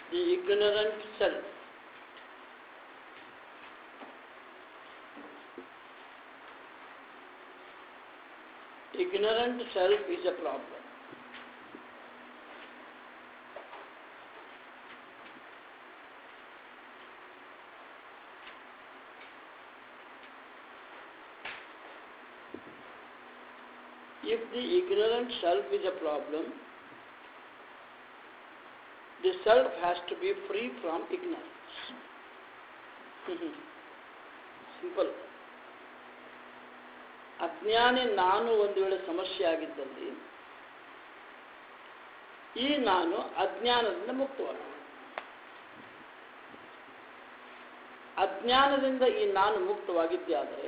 The ignorant self. Ignorant self is a problem. If the ignorant self is a problem, the self has to be free from ignorance. Simple. ಅಜ್ಞಾನಿ ನಾನು ಒಂದು ವೇಳೆ ಸಮಸ್ಯೆ ಆಗಿದ್ದಲ್ಲಿ ಈ ನಾನು ಅಜ್ಞಾನದಿಂದ ಮುಕ್ತವಾಗಿದೆ. ಅಜ್ಞಾನದಿಂದ ಈ ನಾನು ಮುಕ್ತವಾಗಿದ್ದೆ ಆದರೆ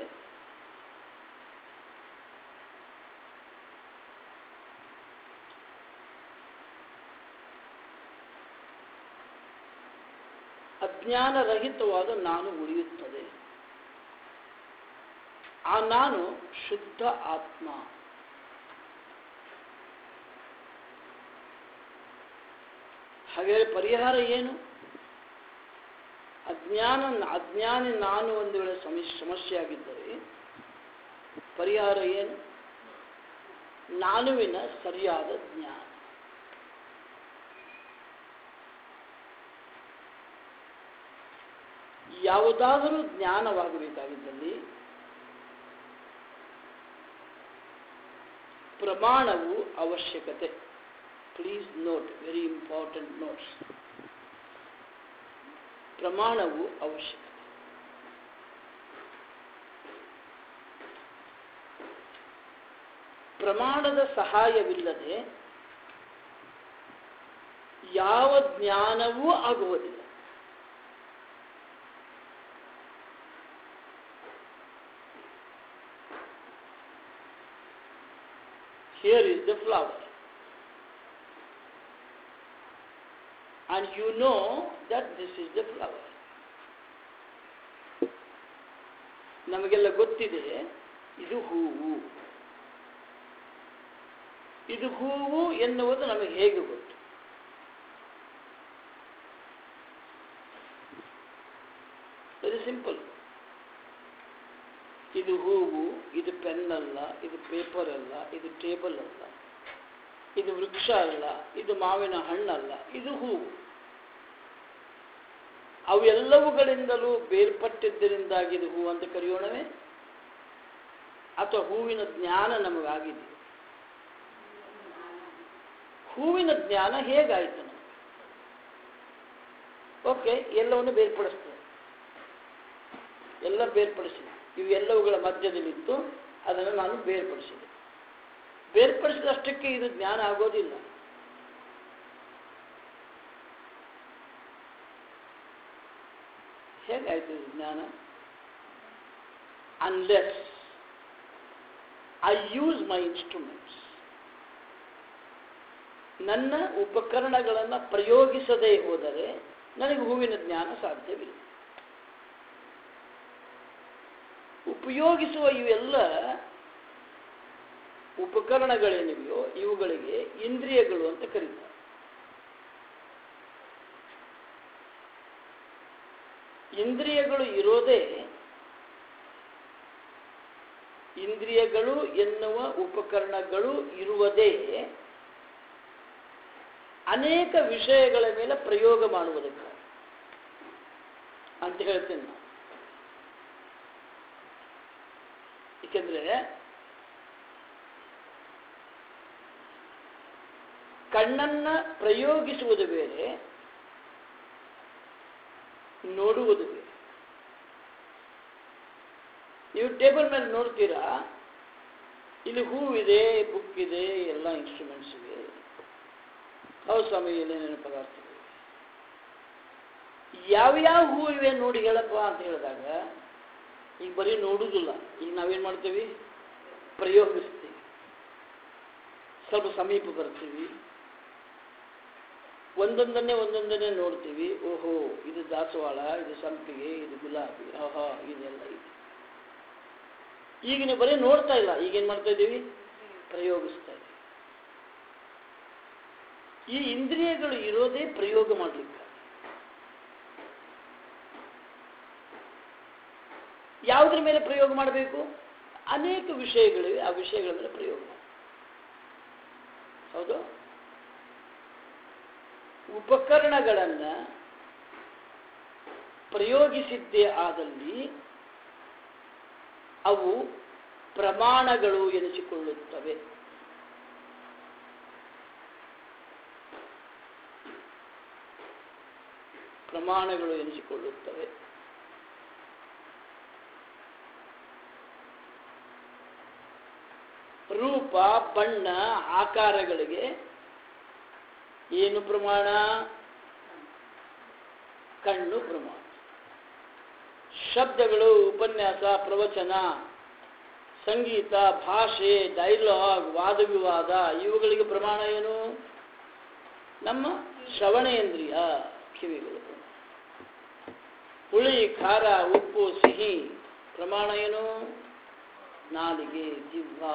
ಅಜ್ಞಾನರಹಿತವಾದ ನಾನು ಉಳಿಯುತ್ತದೆ. ಆ ನಾನು ಶುದ್ಧ ಆತ್ಮ. ಹಾಗಾದರೆ ಪರಿಹಾರ ಏನು? ಅಜ್ಞಾನಿ ನಾನು ಒಂದು ವೇಳೆ ಸಮಸ್ಯೆ ಆಗಿದ್ದರೆ ಪರಿಹಾರ ಏನು? ನಾನುವಿನ ಸರಿಯಾದ ಜ್ಞಾನ. ಯಾವುದಾದರೂ ಜ್ಞಾನವಾಗಬೇಕಾಗಿದ್ದಲ್ಲಿ ಪ್ರಮಾಣವು ಅವಶ್ಯಕತೆ. Please note, very important notes. ಪ್ರಮಾಣವು ಅವಶ್ಯಕತೆ. ಪ್ರಮಾಣದ ಸಹಾಯವಿಲ್ಲದೆ ಯಾವ ಜ್ಞಾನವೂ ಆಗುವುದಿಲ್ಲ. Here is the flower, and you know that this is the flower. ನಮಗೆಲ್ಲ ಗೊತ್ತಿದೆ ಇದು ಹೂವು. ಇದು ಹೂವು ಎನ್ನುವುದು ನಮಗೆ ಹೇಗೆ ಗೊತ್ತು? Very simple. ಇದು ಹೂವು, ಇದು ಪೆನ್ ಅಲ್ಲ, ಇದು ಪೇಪರ್ ಅಲ್ಲ, ಇದು ಟೇಬಲ್ ಅಲ್ಲ, ಇದು ವೃಕ್ಷ ಅಲ್ಲ, ಇದು ಮಾವಿನ ಹಣ್ಣಲ್ಲ, ಇದು ಹೂವು. ಅವೆಲ್ಲವುಗಳಿಂದಲೂ ಬೇರ್ಪಟ್ಟಿದ್ದರಿಂದಾಗಿ ಇದು ಹೂವು ಅಂತ ಕರೆಯೋಣವೇ? ಅಥವಾ ಹೂವಿನ ಜ್ಞಾನ ನಮಗಾಗಿದೆ? ಹೂವಿನ ಜ್ಞಾನ ಹೇಗಾಯಿತು ನಮಗೆ? ಓಕೆ, ಎಲ್ಲವನ್ನು ಬೇರ್ಪಡಿಸ್ತದೆ. ಎಲ್ಲ ಬೇರ್ಪಡಿಸಿದೆ. ಇವೆಲ್ಲವುಗಳ ಮಧ್ಯದಲ್ಲಿತ್ತು, ಅದನ್ನು ನಾನು ಬೇರ್ಪಡಿಸಿದೆ. ಬೇರ್ಪಡಿಸಿದಷ್ಟಕ್ಕೆ ಇದು ಜ್ಞಾನ ಆಗೋದಿಲ್ಲ. ಹೇಗಾಯ್ತು ಇದು ಜ್ಞಾನ? Unless I use my instruments, ನನ್ನ ಉಪಕರಣಗಳನ್ನು ಪ್ರಯೋಗಿಸದೇ ಹೋದರೆ ನನಗೆ ಹೂವಿನ ಜ್ಞಾನ ಸಾಧ್ಯವಿಲ್ಲ. ಉಪಯೋಗಿಸುವ ಇವೆಲ್ಲ ಉಪಕರಣಗಳೇನಿವೆಯೋ ಇವುಗಳಿಗೆ ಇಂದ್ರಿಯಗಳು ಅಂತ ಕರೀತಾರೆ. ಇಂದ್ರಿಯಗಳು ಇರೋದೇ, ಇಂದ್ರಿಯಗಳು ಎನ್ನುವ ಉಪಕರಣಗಳು ಇರುವುದೇ ಅನೇಕ ವಿಷಯಗಳ ಮೇಲೆ ಪ್ರಯೋಗ ಮಾಡುವುದಕ್ಕೆ ಅಂತ ಹೇಳ್ತೇನೆ ನಾನು. ಏಕೆಂದರೆ ಕಣ್ಣನ್ನ ಪ್ರಯೋಗಿಸುವುದು ಬೇರೆ, ನೋಡುವುದು ಬೇರೆ. ನೀವು ಟೇಬಲ್ ಮೇಲೆ ನೋಡ್ತೀರಾ, ಇಲ್ಲಿ ಹೂವಿದೆ, ಬುಕ್ ಇದೆ, ಎಲ್ಲ ಇನ್ಸ್ಟ್ರೂಮೆಂಟ್ಸ್ ಇವೆ. ಹೌದು ಸ್ವಾಮಿ, ಏನೇನೇನು ಪದಾರ್ಥಗಳಿವೆ. ಯಾವ್ಯಾವ ಹೂ ಇವೆ ನೋಡಿ ಹೇಳಪ್ಪ ಅಂತ ಹೇಳಿದಾಗ ಈಗ ಬರೀ ನೋಡುವುದಿಲ್ಲ. ಈಗ ನಾವೇನು ಮಾಡ್ತೀವಿ? ಪ್ರಯೋಗಿಸ್ತೀವಿ. ಸ್ವಲ್ಪ ಸಮೀಪ ಬರ್ತೀವಿ, ಒಂದೊಂದನ್ನೇ ನೋಡ್ತೀವಿ. ಓಹೋ, ಇದು ದಾಸವಾಳ, ಇದು ಸಂಪಿಗೆ, ಇದು ಗುಲಾಬಿ, ಆಹಾ, ಇದೆಲ್ಲ ಇದೆ. ಈಗ ನೀವು ಬರೀ ನೋಡ್ತಾ ಇಲ್ಲ, ಈಗೇನು ಮಾಡ್ತಾ ಇದ್ದೀವಿ? ಪ್ರಯೋಗಿಸ್ತಾ ಇದ್ದೀವಿ. ಈ ಇಂದ್ರಿಯಗಳು ಇರೋದೇ ಪ್ರಯೋಗ ಮಾಡಲಿಕ್ಕೆ. ಯಾವುದ್ರ ಮೇಲೆ ಪ್ರಯೋಗ ಮಾಡಬೇಕು? ಅನೇಕ ವಿಷಯಗಳಿವೆ, ಆ ವಿಷಯಗಳ ಮೇಲೆ ಪ್ರಯೋಗ ಮಾಡಿ. ಹೌದು. ಉಪಕರಣಗಳನ್ನು ಪ್ರಯೋಗಿಸಿದ್ದೇ ಆದಲ್ಲಿ ಅವು ಪ್ರಮಾಣಗಳು ಎನಿಸಿಕೊಳ್ಳುತ್ತವೆ. ಪ್ರಮಾಣಗಳು ಎನಿಸಿಕೊಳ್ಳುತ್ತವೆ. ರೂಪ, ಬಣ್ಣ, ಆಕಾರಗಳಿಗೆ ಏನು ಪ್ರಮಾಣ? ಕಣ್ಣು ಪ್ರಮಾಣ. ಶಬ್ದಗಳು, ಉಪನ್ಯಾಸ, ಪ್ರವಚನ, ಸಂಗೀತ, ಭಾಷೆ, ಡೈಲಾಗ್, ವಾದವಿವಾದ ಇವುಗಳಿಗೆ ಪ್ರಮಾಣ ಏನು? ನಮ್ಮ ಶ್ರವಣೇಂದ್ರಿಯ, ಕಿವಿಗಳು. ಹುಳಿ, ಖಾರ, ಉಪ್ಪು, ಸಿಹಿ ಪ್ರಮಾಣ ಏನು? ನಾಲಿಗೆ, ಜಿಹ್ವಾ.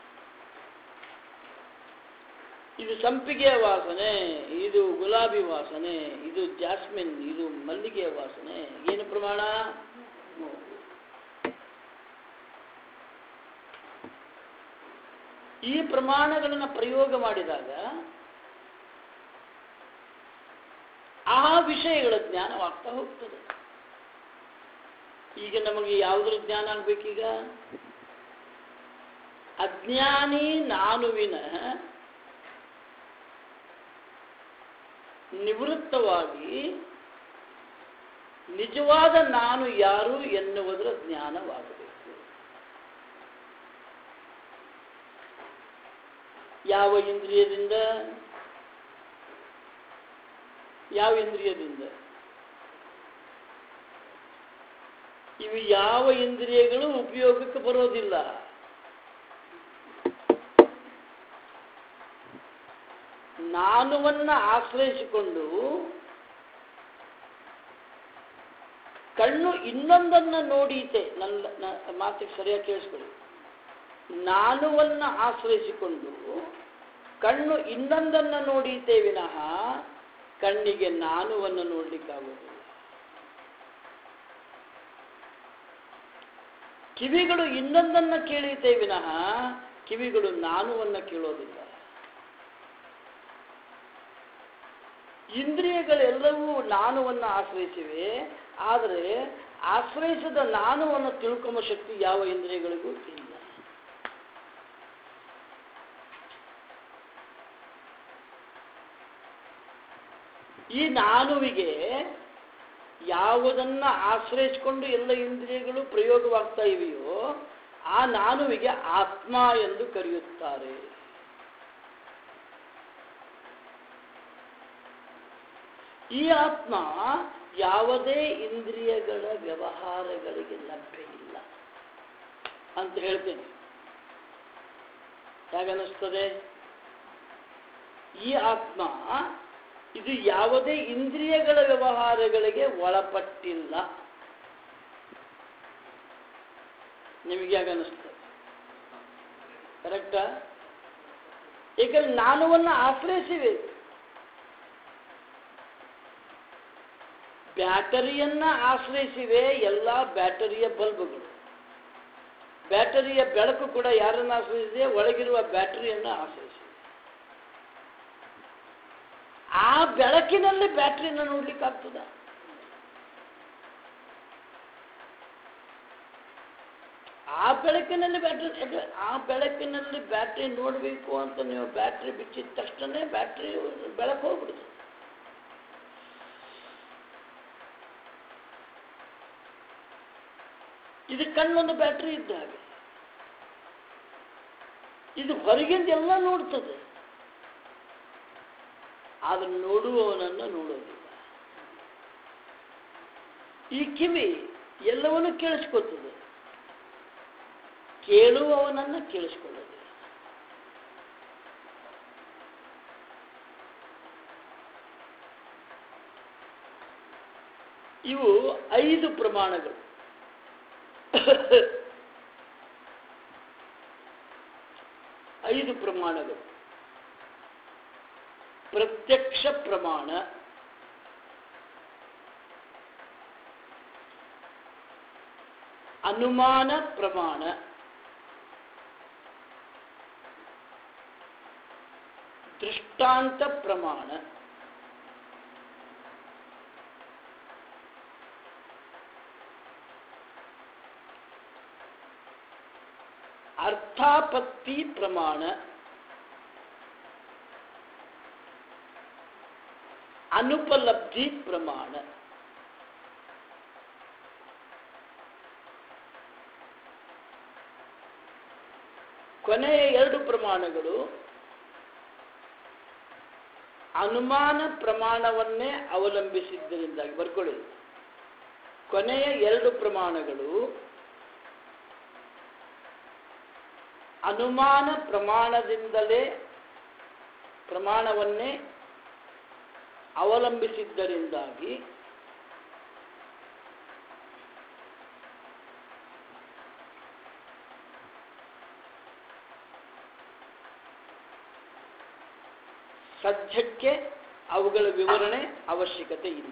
ಇದು ಸಂಪಿಗೆಯ ವಾಸನೆ, ಇದು ಗುಲಾಬಿ ವಾಸನೆ, ಇದು ಜಾಸ್ಮಿನ್, ಇದು ಮಲ್ಲಿಗೆಯ ವಾಸನೆ. ಏನು ಪ್ರಮಾಣ? ಈ ಪ್ರಮಾಣಗಳನ್ನು ಪ್ರಯೋಗ ಮಾಡಿದಾಗ ಆ ವಿಷಯಗಳ ಜ್ಞಾನವಾಗ್ತಾ ಹೋಗ್ತದೆ. ಈಗ ನಮಗೆ ಯಾವುದ್ರ ಜ್ಞಾನ ಆಗ್ಬೇಕೀಗ? ಅಜ್ಞಾನಿ ನಾನುವಿನ ನಿವೃತ್ತವಾಗಿ ನಿಜವಾದ ನಾನು ಯಾರು ಎನ್ನುವುದರ ಜ್ಞಾನವಾಗಬೇಕು. ಯಾವ ಇಂದ್ರಿಯದಿಂದ? ಯಾವ ಇಂದ್ರಿಯದಿಂದ? ಇವು ಯಾವ ಇಂದ್ರಿಯಗಳು ಉಪಯೋಗಕ್ಕೆ ಬರೋದಿಲ್ಲ. ನಾನುವನ್ನು ಆಶ್ರಯಿಸಿಕೊಂಡು ಕಣ್ಣು ಇನ್ನೊಂದನ್ನು ನೋಡೀತೆ. ನನ್ನ ಮಾತಿಗೆ ಸರಿಯಾಗಿ ಕೇಳಿಸ್ಕೊಳ್ಳಿ. ನಾನುವನ್ನು ಆಶ್ರಯಿಸಿಕೊಂಡು ಕಣ್ಣು ಇನ್ನೊಂದನ್ನು ನೋಡೀತೆ ವಿನಃ ಕಣ್ಣಿಗೆ ನಾನುವನ್ನು ನೋಡಲಿಕ್ಕಾಗುವುದಿಲ್ಲ. ಕಿವಿಗಳು ಇನ್ನೊಂದನ್ನು ಕೇಳೀತೆ ವಿನಃ ಕಿವಿಗಳು ನಾನುವನ್ನು ಕೇಳೋದಿಲ್ಲ. ಇಂದ್ರಿಯಗಳೆಲ್ಲವೂ ನಾನುವನ್ನು ಆಶ್ರಯಿಸಿವೆ, ಆದರೆ ಆಶ್ರಯಿಸಿದ ನಾನುವನ್ನು ತಿಳ್ಕೊಂಬ ಶಕ್ತಿ ಯಾವ ಇಂದ್ರಿಯಗಳಿಗೂ ಇಲ್ಲ. ಈ ನಾನುವಿಗೆ ಯಾವುದನ್ನ ಆಶ್ರಯಿಸಿಕೊಂಡು ಎಲ್ಲ ಇಂದ್ರಿಯಗಳು ಪ್ರಯೋಗವಾಗ್ತಾ ಇವೆಯೋ ಆ ನಾನುವಿಗೆ ಆತ್ಮ ಎಂದು ಕರೆಯುತ್ತಾರೆ. ಈ ಆತ್ಮ ಯಾವುದೇ ಇಂದ್ರಿಯಗಳ ವ್ಯವಹಾರಗಳಿಗೆ ಲಭ್ಯ ಇಲ್ಲ ಅಂತ ಹೇಳ್ತೇನೆ. ಹೇಗನ್ನಿಸ್ತದೆ? ಈ ಆತ್ಮ ಇದು ಯಾವುದೇ ಇಂದ್ರಿಯಗಳ ವ್ಯವಹಾರಗಳಿಗೆ ಒಳಪಟ್ಟಿಲ್ಲ. ನಿಮಗೆ ಹೇಗನ್ನಿಸ್ತದೆ? ಕರೆಕ್ಟಾ? ಏಕೆಂದ್ರೆ ನಾನುವನ್ನು ಆಶ್ರಯಿಸಿವೆ. ಬ್ಯಾಟರಿಯನ್ನ ಆಶ್ರಯಿಸಿವೆ ಎಲ್ಲ ಬ್ಯಾಟರಿಯ ಬಲ್ಬ್ಗಳು. ಬ್ಯಾಟರಿಯ ಬೆಳಕು ಕೂಡ ಯಾರನ್ನು ಆಶ್ರಯಿಸಿದೆ? ಒಳಗಿರುವ ಬ್ಯಾಟರಿಯನ್ನು ಆಶ್ರಯಿಸಿದೆ. ಆ ಬೆಳಕಿನಲ್ಲಿ ಬ್ಯಾಟರಿಯನ್ನು ನೋಡ್ಲಿಕ್ಕಾಗ್ತದ? ಆ ಬೆಳಕಿನಲ್ಲಿ ಬ್ಯಾಟರಿ ನೋಡಬೇಕು ಅಂತ ನೀವು ಬ್ಯಾಟರಿ ಬಿಚ್ಚಿದ ತಕ್ಷಣ ಬ್ಯಾಟರಿ ಬೆಳಕು ಹೋಗ್ಬಿಡುತ್ತೆ. ಇದು ಕಣ್ಣೊಂದು ಬ್ಯಾಟರಿ ಇದ್ದ ಹಾಗೆ. ಇದು ಹೊರಗಿಂದ ಎಲ್ಲ ನೋಡ್ತದೆ, ಆದ್ರೆ ನೋಡುವವನನ್ನು ನೋಡೋದಿಲ್ಲ. ಈ ಕಿವಿ ಎಲ್ಲವನ್ನೂ ಕೇಳಿಸ್ಕೊತದೆ, ಕೇಳುವವನನ್ನು ಕೇಳಿಸ್ಕೊಳ್ಳೋದಿಲ್ಲ. ಇವು 5 ಪ್ರಮಾಣಗಳು. 5 ಪ್ರಮಾಣಗಳು. ಪ್ರತ್ಯಕ್ಷ ಪ್ರಮಾಣ, ಅನುಮಾನ ಪ್ರಮಾಣ, ದೃಷ್ಟಾಂತ ಪ್ರಮಾಣ, ಅರ್ಥಾಪತ್ತಿ ಪ್ರಮಾಣ, ಅನುಪಲಬ್ಧಿ ಪ್ರಮಾಣ. ಕೊನೆಯ ಎರಡು ಪ್ರಮಾಣಗಳು ಅನುಮಾನ ಪ್ರಮಾಣವನ್ನೇ ಅವಲಂಬಿಸಿದ್ದರಿಂದಾಗಿ ಬರ್ಕೊಳ್ಳಿ. ಕೊನೆಯ ಎರಡು ಪ್ರಮಾಣಗಳು ಅನುಮಾನ ಪ್ರಮಾಣದಿಂದಲೇ ಪ್ರಮಾಣವನ್ನೇ ಅವಲಂಬಿಸಿದ್ದರಿಂದಾಗಿ ಸದ್ಯಕ್ಕೆ ಅವುಗಳ ವಿವರಣೆ ಅವಶ್ಯಕತೆ ಇಲ್ಲ.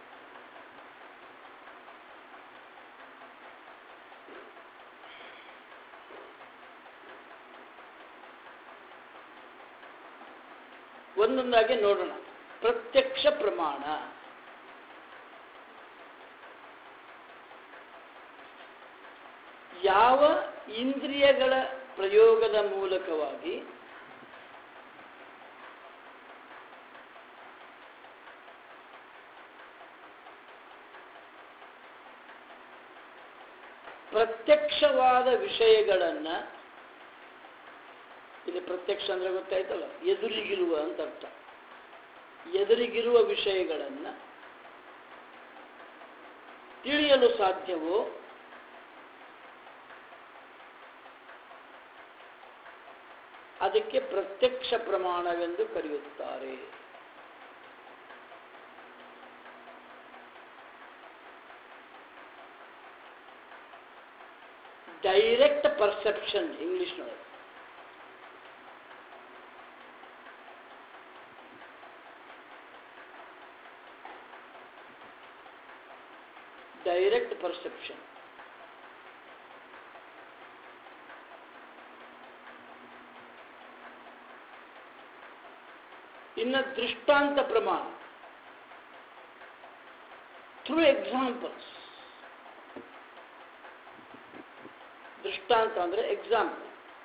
ಒಂದೊಂದಾಗಿ ನೋಡೋಣ. ಪ್ರತ್ಯಕ್ಷ ಪ್ರಮಾಣ. ಯಾವ ಇಂದ್ರಿಯಗಳ ಪ್ರಯೋಗದ ಮೂಲಕವಾಗಿ ಪ್ರತ್ಯಕ್ಷವಾದ ವಿಷಯಗಳನ್ನು, ಇಲ್ಲಿ ಪ್ರತ್ಯಕ್ಷ ಅಂದ್ರೆ ಗೊತ್ತಾಯ್ತಲ್ಲ, ಎದುರಿಗಿರುವ ಅಂತ ಅರ್ಥ. ಎದುರಿಗಿರುವ ವಿಷಯಗಳನ್ನು ತಿಳಿಯಲು ಸಾಧ್ಯವೋ ಅದಕ್ಕೆ ಪ್ರತ್ಯಕ್ಷ ಪ್ರಮಾಣವೆಂದು ಕರೆಯುತ್ತಾರೆ. ಡೈರೆಕ್ಟ್ ಪರ್ಸೆಪ್ಷನ್ ಇಂಗ್ಲಿಷ್ನೊಳಗೆ. Direct perception. ಇನ್ನು ದೃಷ್ಟಾಂತ ಪ್ರಮಾಣ, ಥ್ರೂ ಎಕ್ಸಾಂಪಲ್ಸ್. ದೃಷ್ಟಾಂತ ಅಂದರೆ ಎಕ್ಸಾಂಪಲ್,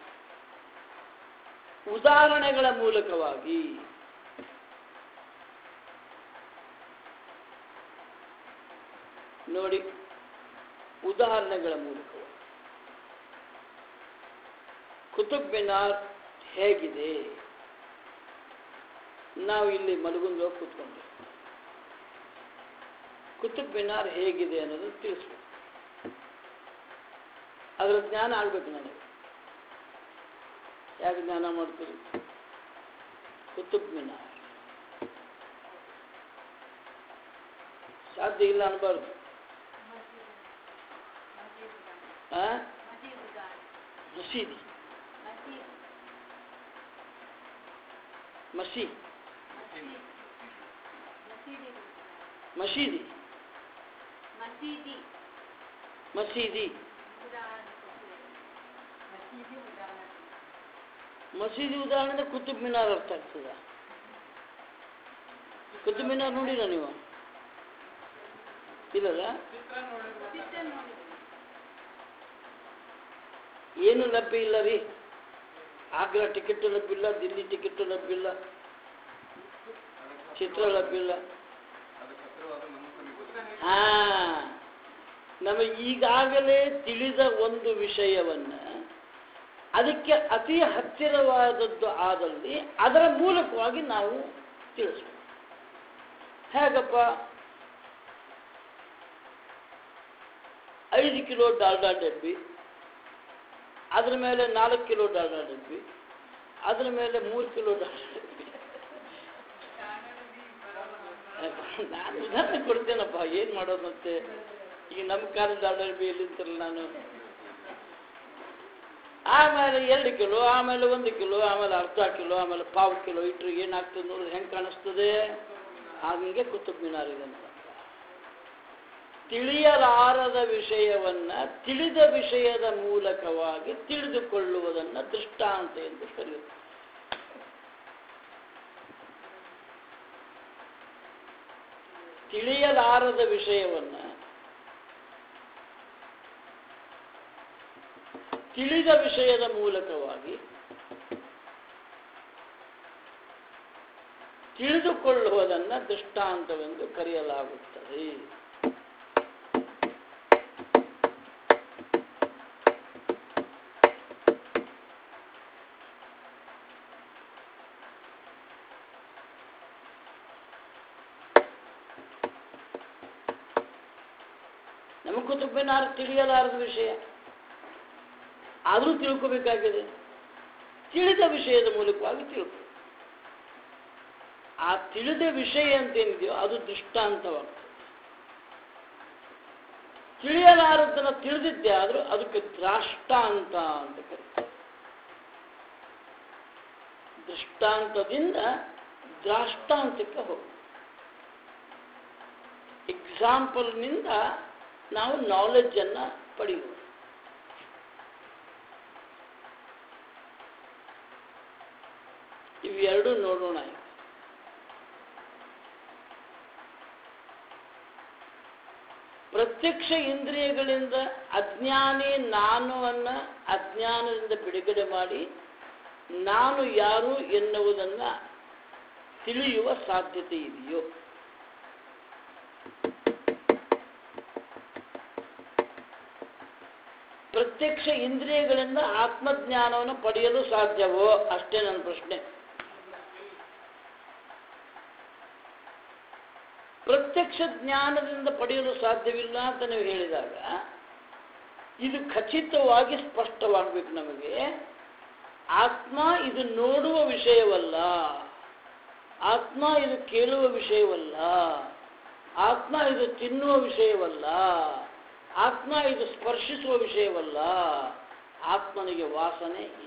ಉದಾಹರಣೆಗಳ ಮೂಲಕವಾಗಿ. ನೋಡಿ, ಉದಾಹರಣೆಗಳ ಮೂಲಕವಾಗಿ ಕುತುಬ್ ಮಿನಾರ್ ಹೇಗಿದೆ, ನಾವು ಇಲ್ಲಿ ಮಲಗುಂದ ಕೂತ್ಕೊಂಡ್ವಿ, ಕುತುಬ್ ಮಿನಾರ್ ಹೇಗಿದೆ ಅನ್ನೋದು ತಿಳಿಸ್ಬೇಕು. ಅದರ ಜ್ಞಾನ ಆಗ್ಬೇಕು ನನಗೆ. ಯಾಕೆ ಜ್ಞಾನ ಮಾಡ್ತೀರಿ? ಕುತುಬ್ ಮಿನಾರ್ ಸಾಧ್ಯ ಇಲ್ಲ ಅನ್ಬಾರ್ದು. ಮಸೀದಿ, ಮಸೀದಿ, ಮಸೀದಿ, ಮಸೀದಿ, ಮಸೀದಿ ಉದಾಹರಣೆ ಕುತುಬ್ ಮಿನಾರ್ ಅರ್ಥ ಆಗ್ತದ? ಕುತುಬ್ ಮಿನಾರ್ ನೋಡಿರ ನೀವು? ಇಲ್ಲಲ್ಲ? ಏನು ಲಭ್ಯ ಇಲ್ಲ ರೀ. ಆಗ್ರಾ ಟಿಕೆಟ್ ಲಭ್ಯ ಇಲ್ಲ, ದಿಲ್ಲಿ ಟಿಕೆಟ್ ಲಭ್ಯ ಇಲ್ಲ, ಚಿತ್ರ ಲಭ್ಯ ಇಲ್ಲ. ಹಾ, ನಮಗೆ ಈಗಾಗಲೇ ತಿಳಿದ ಒಂದು ವಿಷಯವನ್ನ ಅದಕ್ಕೆ ಅತಿ ಹತ್ತಿರವಾದದ್ದು ಆದಲ್ಲಿ ಅದರ ಮೂಲಕವಾಗಿ ನಾವು ತಿಳಿಸ್ಬೇಕು. ಹೇಗಪ್ಪ? 5 ಕಿಲೋ ಡಾಲ್ಡಾ ಡಬ್ಬಿ, ಅದ್ರ ಮೇಲೆ 4 ಕಿಲೋ ಡಾಲ್ಡಾ ಡಬ್ಬಿ, ಅದ್ರ ಮೇಲೆ 3 ಕಿಲೋ ಡಾಲ್ಡಾ ಡಬ್ಬಿ. ನಾನು ಉದಾಹರಣೆ ಕೊಡ್ತೇನಪ್ಪ, ಏನು ಮಾಡೋದು ಮತ್ತೆ. ಈಗ ನಮ್ಮ ಕಾಲದ ಡಾಲ್ಡಾ ಡಬ್ಬಿ ಎಲ್ಲಿಂತಲ್ಲ ನಾನು. ಆಮೇಲೆ 2 ಕಿಲೋ, ಆಮೇಲೆ 1 ಕಿಲೋ, ಆಮೇಲೆ ಅರ್ಧ ಕಿಲೋ, ಆಮೇಲೆ ಪಾವು ಕಿಲೋ ಇಟ್ಟರೆ ಏನಾಗ್ತದೆ ನೋಡಿದ್ರೆ ಹೆಂಗೆ ಕಾಣಿಸ್ತದೆ? ಹಂಗೆ ಕುತುಬ್ ಮಿನಾರ್ ಇದೆ ಅಂತ. ತಿಳಿಯಲಾರದ ವಿಷಯವನ್ನ ತಿಳಿದ ವಿಷಯದ ಮೂಲಕವಾಗಿ ತಿಳಿದುಕೊಳ್ಳುವುದನ್ನು ದೃಷ್ಟಾಂತ ಎಂದು ಕರೆಯುತ್ತಾರೆ. ತಿಳಿಯಲಾರದ ವಿಷಯವನ್ನ ತಿಳಿದ ವಿಷಯದ ಮೂಲಕವಾಗಿ ತಿಳಿದುಕೊಳ್ಳುವುದನ್ನು ದೃಷ್ಟಾಂತವೆಂದು ಕರೆಯಲಾಗುತ್ತದೆ. ನಮಗೆ ಕುತುಬಿನಾರ ತಿಳಿಯಲಾರದ ವಿಷಯ ಆದರೂ ತಿಳ್ಕೋಬೇಕಾಗಿದೆ. ತಿಳಿದ ವಿಷಯದ ಮೂಲಕವಾಗಿ ತಿಳ್ಕೊ. ಆ ತಿಳಿದ ವಿಷಯ ಅಂತೇನಿದೆಯೋ ಅದು ದೃಷ್ಟಾಂತವಾಗ್ತದೆ. ತಿಳಿಯಲಾರದನ್ನು ತಿಳಿದಿದ್ದೆ ಆದರೂ ಅದಕ್ಕೆ ದ್ರಾಷ್ಟಾಂತ ಅಂತ ಕರೀತಾರೆ. ದೃಷ್ಟಾಂತದಿಂದ ದ್ರಾಷ್ಟಾಂತಕ್ಕೆ ಹೋಗಿ ಎಕ್ಸಾಂಪಲ್ನಿಂದ ನಾವು ನಾಲೆಡ್ಜನ್ನು ಪಡೆಯುವುದು. ಇವೆರಡು ನೋಡೋಣ. ಪ್ರತ್ಯಕ್ಷ ಇಂದ್ರಿಯಗಳಿಂದ ಅಜ್ಞಾನಿ ನಾನುವನ್ನು ಅಜ್ಞಾನದಿಂದ ಬಿಡುಗಡೆ ಮಾಡಿ ನಾನು ಯಾರು ಎನ್ನುವುದನ್ನು ತಿಳಿಯುವ ಸಾಧ್ಯತೆ ಇದೆಯೋ? ಪ್ರತ್ಯಕ್ಷ ಇಂದ್ರಿಯಗಳಿಂದ ಆತ್ಮಜ್ಞಾನವನ್ನು ಪಡೆಯಲು ಸಾಧ್ಯವೋ? ಅಷ್ಟೇ ನನ್ನ ಪ್ರಶ್ನೆ. ಪ್ರತ್ಯಕ್ಷ ಜ್ಞಾನದಿಂದ ಪಡೆಯಲು ಸಾಧ್ಯವಿಲ್ಲ ಅಂತ ನೀವು ಹೇಳಿದಾಗ ಇದು ಖಚಿತವಾಗಿ ಸ್ಪಷ್ಟವಾಗಬೇಕು ನಮಗೆ. ಆತ್ಮ ಇದು ನೋಡುವ ವಿಷಯವಲ್ಲ, ಆತ್ಮ ಇದು ಕೇಳುವ ವಿಷಯವಲ್ಲ, ಆತ್ಮ ಇದು ತಿನ್ನುವ ವಿಷಯವಲ್ಲ, ಆತ್ಮ ಇದು ಸ್ಪರ್ಶಿಸುವ ವಿಷಯವಲ್ಲ. ಆತ್ಮನಿಗೆ ವಾಸನೆ ಇಲ್ಲ.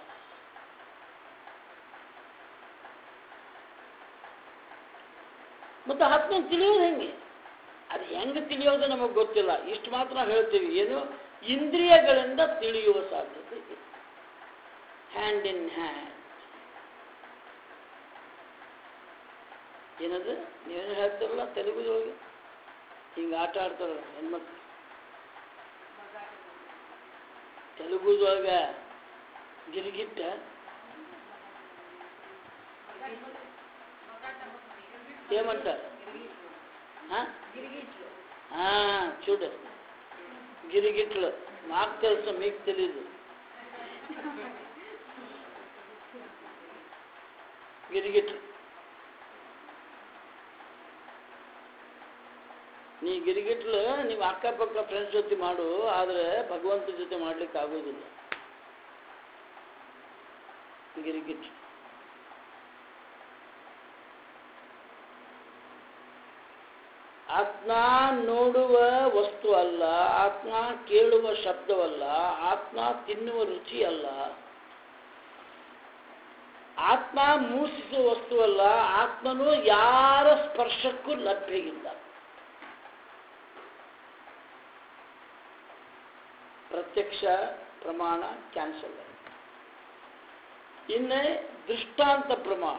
ಮತ್ತು ಆತ್ಮ ತಿಳಿಯೋದು ಹೆಂಗೆ? ಅದು ಹೆಂಗೆ ತಿಳಿಯೋದು ನಮಗೆ ಗೊತ್ತಿಲ್ಲ. ಇಷ್ಟು ಮಾತ್ರ ನಾವು ಹೇಳ್ತೀವಿ, ಏನು ಇಂದ್ರಿಯಗಳಿಂದ ತಿಳಿಯುವ ಸಾಧ್ಯತೆ ಇದೆ. Hand in hand. ಏನದು ನೀವೇನು ಹೇಳ್ತಾರಲ್ಲ ತೆಲುಗುದೊಳಗೆ ಹಿಂಗೆ ಆಟ ಆಡ್ತಾರಲ್ಲ ಹೆಣ್ಮಕ್ಳು, ತೆಲುಗುದೊಳಗೆ ಗಿರಿಗಿಟ್ಟ ఏమంటారు? చూడు గిరిగిట్లు నాకు తెలుసు, మీకు తెలీదు. ಗಿರಿಗಿಟ್ಲು ನೀ ಗಿರಿಗಿಟ್ಲು ನೀವು ಅಕ್ಕಪಕ್ಕ ಫ್ರೆಂಡ್ಸ್ ಜೊತೆ ಮಾಡು, ಆದರೆ ಭಗವಂತ ಜೊತೆ ಮಾಡ್ಲಿಕ್ಕೆ ಆಗೋದಿಲ್ಲ. ಗಿರಿಗಿಟ್ಲು ಆತ್ಮ ನೋಡುವ ವಸ್ತು ಅಲ್ಲ, ಆತ್ಮ ಕೇಳುವ ಶಬ್ದವಲ್ಲ, ಆತ್ಮ ತಿನ್ನುವ ರುಚಿ ಅಲ್ಲ, ಆತ್ಮ ಮೂಸಿಸುವ ವಸ್ತುವಲ್ಲ, ಆತ್ಮನು ಯಾರ ಸ್ಪರ್ಶಕ್ಕೂ ಲಭ್ಯ ಇಲ್ಲ. ಪ್ರತ್ಯಕ್ಷ ಪ್ರಮಾಣ ಕ್ಯಾನ್ಸಲ್. ಇನ್ನೇ ದೃಷ್ಟಾಂತ ಪ್ರಮಾಣ.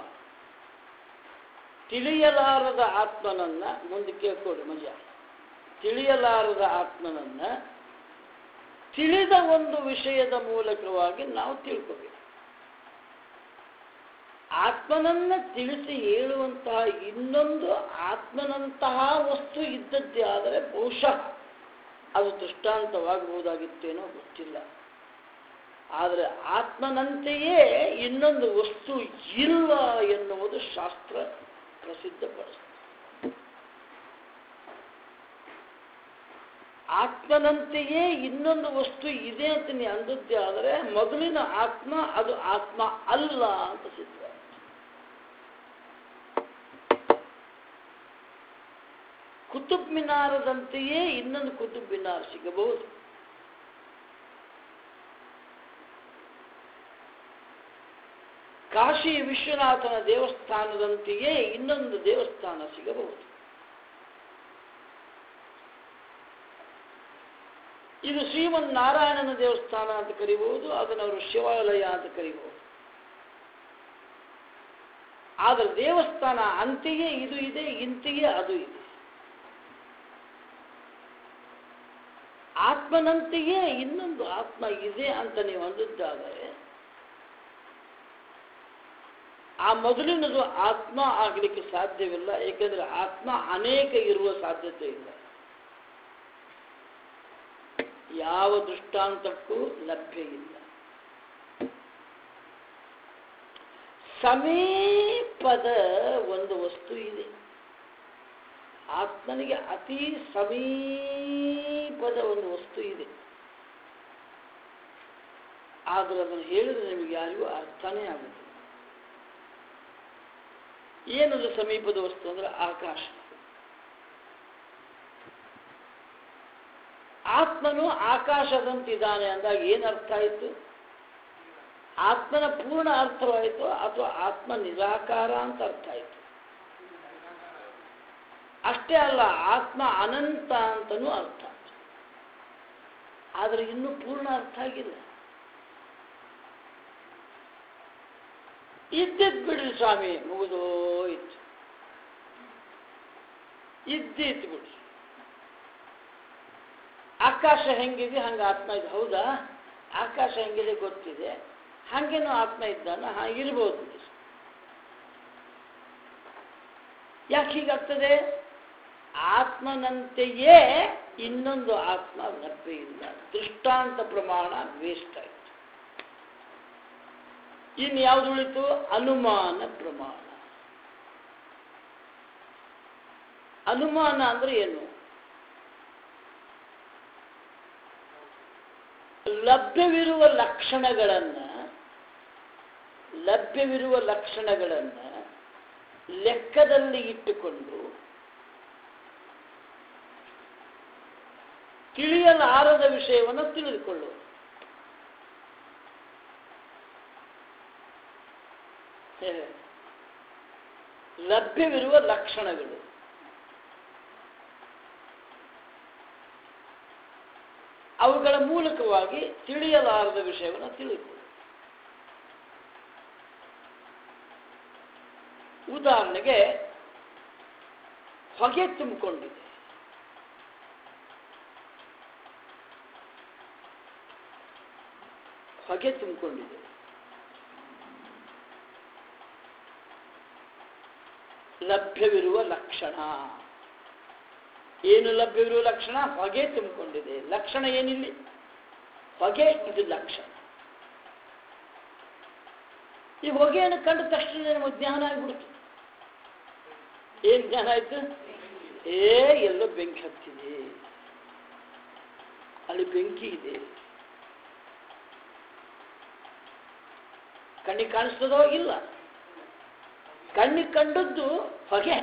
ತಿಳಿಯಲಾರದ ಆತ್ಮನನ್ನ ಮುಂದೆ ಕೇಳ್ಕೊಡಿ ಮಜಾ. ತಿಳಿಯಲಾರದ ಆತ್ಮನನ್ನ ತಿಳಿದ ಒಂದು ವಿಷಯದ ಮೂಲಕವಾಗಿ ನಾವು ತಿಳ್ಕೋಬೇಕು. ಆತ್ಮನನ್ನ ತಿಳಿಸಿ ಹೇಳುವಂತಹ ಇನ್ನೊಂದು ಆತ್ಮನಂತಹ ವಸ್ತು ಇದ್ದದ್ದೇ ಆದರೆ ಬಹುಶಃ ಅದು ದೃಷ್ಟಾಂತವಾಗಬಹುದಾಗಿತ್ತೇನೋ ಗೊತ್ತಿಲ್ಲ. ಆದರೆ ಆತ್ಮನಂತೆಯೇ ಇನ್ನೊಂದು ವಸ್ತು ಇಲ್ಲ ಎನ್ನುವುದು ಶಾಸ್ತ್ರ ಪ್ರಸಿದ್ಧಪಡಿಸುತ್ತೆ. ಆತ್ಮನಂತೆಯೇ ಇನ್ನೊಂದು ವಸ್ತು ಇದೆ ಅಂತ ನೀ ಅಂದದ್ದೇ ಆದರೆ ಮೊದಲಿನ ಆತ್ಮ ಅದು ಆತ್ಮ ಅಲ್ಲ ಅಂತ ಸಿದ್ಧ. ಕುತುಬ್ ಮಿನಾರದಂತೆಯೇ ಇನ್ನೊಂದು ಕುತುಬ್ ಮಿನಾರ್ ಸಿಗಬಹುದು. ಕಾಶಿ ವಿಶ್ವನಾಥನ ದೇವಸ್ಥಾನದಂತೆಯೇ ಇನ್ನೊಂದು ದೇವಸ್ಥಾನ ಸಿಗಬಹುದು. ಇದು ಶ್ರೀಮನ್ನಾರಾಯಣನ ದೇವಸ್ಥಾನ ಅಂತ ಕರಿಬಹುದು, ಅದನ್ನು ಅವರು ಶಿವಾಲಯ ಅಂತ ಕರಿಬಹುದು. ಆದರೆ ದೇವಸ್ಥಾನ ಅಂತೆಯೇ ಇದು ಇದೆ, ಇಂತೆಯೇ ಅದು ಇದೆ. ಆತ್ಮನಂತೆಯೇ ಇನ್ನೊಂದು ಆತ್ಮ ಇದೆ ಅಂತ ನೀವು ಅಂದಿದ್ದಾದರೆ ಆ ಮೊದಲಿನದು ಆತ್ಮ ಆಗಲಿಕ್ಕೆ ಸಾಧ್ಯವಿಲ್ಲ. ಏಕೆಂದರೆ ಆತ್ಮ ಅನೇಕ ಇರುವ ಸಾಧ್ಯತೆ ಇಲ್ಲ. ಯಾವ ದೃಷ್ಟಾಂತಕ್ಕೂ ಲಭ್ಯ ಇಲ್ಲ. ಸಮೀಪದ ಒಂದು ವಸ್ತು ಇದೆ. ಆತ್ಮನಿಗೆ ಅತಿ ಸಮೀಪದ ಒಂದು ವಸ್ತು ಇದೆ. ಆದರೆ ಅದನ್ನು ಹೇಳಿದ್ರೆ ನಿಮಗೆ ಯಾರಿಗೂ ಅರ್ಥನೇ ಆಗುತ್ತೆ. ಏನದು ಸಮೀಪದ ವಸ್ತು ಅಂದ್ರೆ ಆಕಾಶ. ಆತ್ಮನು ಆಕಾಶದಂತಿದ್ದಾನೆ ಅಂದಾಗ ಏನರ್ಥ ಆಯಿತು? ಆತ್ಮನ ಪೂರ್ಣ ಅರ್ಥವಾಯಿತು ಅಥವಾ ಆತ್ಮ ನಿರಾಕಾರ ಅಂತ ಅರ್ಥ ಆಯಿತು? ಅಷ್ಟೇ ಅಲ್ಲ, ಆತ್ಮ ಅನಂತ ಅಂತನೂ ಅರ್ಥ ಆಯ್ತು. ಆದರೆ ಇನ್ನೂ ಪೂರ್ಣ ಅರ್ಥ ಆಗಿಲ್ಲ. ಇದ್ದಿದ್ದು ಬಿಡ್ರಿ ಸ್ವಾಮಿ, ಮುಗಿದೋಯ್ತು. ಇದ್ದಿತ್ತು ಬಿಡ್ರಿ. ಆಕಾಶ ಹೆಂಗಿದೆ ಹಂಗೆ ಆತ್ಮ ಇದೆ. ಹೌದಾ? ಆಕಾಶ ಹೆಂಗಿದೆ ಗೊತ್ತಿದೆ, ಹಾಗೇನೂ ಆತ್ಮ ಇದ್ದಾನ? ಇರ್ಬೋದು. ಯಾಕೆ ಹೀಗಾಗ್ತದೆ? ಆತ್ಮನಂತೆಯೇ ಇನ್ನೊಂದು ಆತ್ಮ ಲಭ್ಯ ಇಲ್ಲ. ದೃಷ್ಟಾಂತ ಪ್ರಮಾಣ ವೇಸ್ಟ್ ಆಯಿತು. ಇನ್ನು ಯಾವುದು ಉಳಿತು? ಅನುಮಾನ ಪ್ರಮಾಣ. ಅನುಮಾನ ಅಂದ್ರೆ ಏನು? ಲಭ್ಯವಿರುವ ಲಕ್ಷಣಗಳನ್ನ ಲೆಕ್ಕದಲ್ಲಿ ಇಟ್ಟುಕೊಂಡು ತಿಳಿಯಲಾರದ ವಿಷಯವನ್ನು ತಿಳಿದುಕೊಳ್ಳುವುದು. ಲಭ್ಯವಿರುವ ಲಕ್ಷಣಗಳು ಅವುಗಳ ಮೂಲಕವಾಗಿ ತಿಳಿಯಲಾರದ ವಿಷಯವನ್ನು ತಿಳಿದುಕೊಳ್ಳುವುದು. ಉದಾಹರಣೆಗೆ, ಹೊಗೆ ತುಂಬಿಕೊಂಡಿದೆ. ಲಭ್ಯವಿರುವ ಲಕ್ಷಣ ಏನು? ಲಭ್ಯವಿರುವ ಲಕ್ಷಣ ಹೊಗೆ ತುಂಬಿಕೊಂಡಿದೆ. ಲಕ್ಷಣ ಏನಿಲ್ಲಿ? ಹೊಗೆ. ಇದು ಲಕ್ಷಣ. ಈ ಹೊಗೆಯನ್ನು ಕಂಡ ತಕ್ಷಣ ನಮಗೆ ಜ್ಞಾನ ಆಗಿಬಿಡ್ತು. ಏನ್ ಜ್ಞಾನ ಆಯ್ತು? ಎಲ್ಲೋ ಬೆಂಕಿ ಹತ್ತಿದೆ, ಅಲ್ಲಿ ಬೆಂಕಿ ಇದೆ. ಕಣ್ಣಿಗೆ ಕಾಣಿಸ್ತದೋ? ಇಲ್ಲ. ಕಣ್ಣಿಗೆ ಕಂಡದ್ದು ಹೊಗೆ.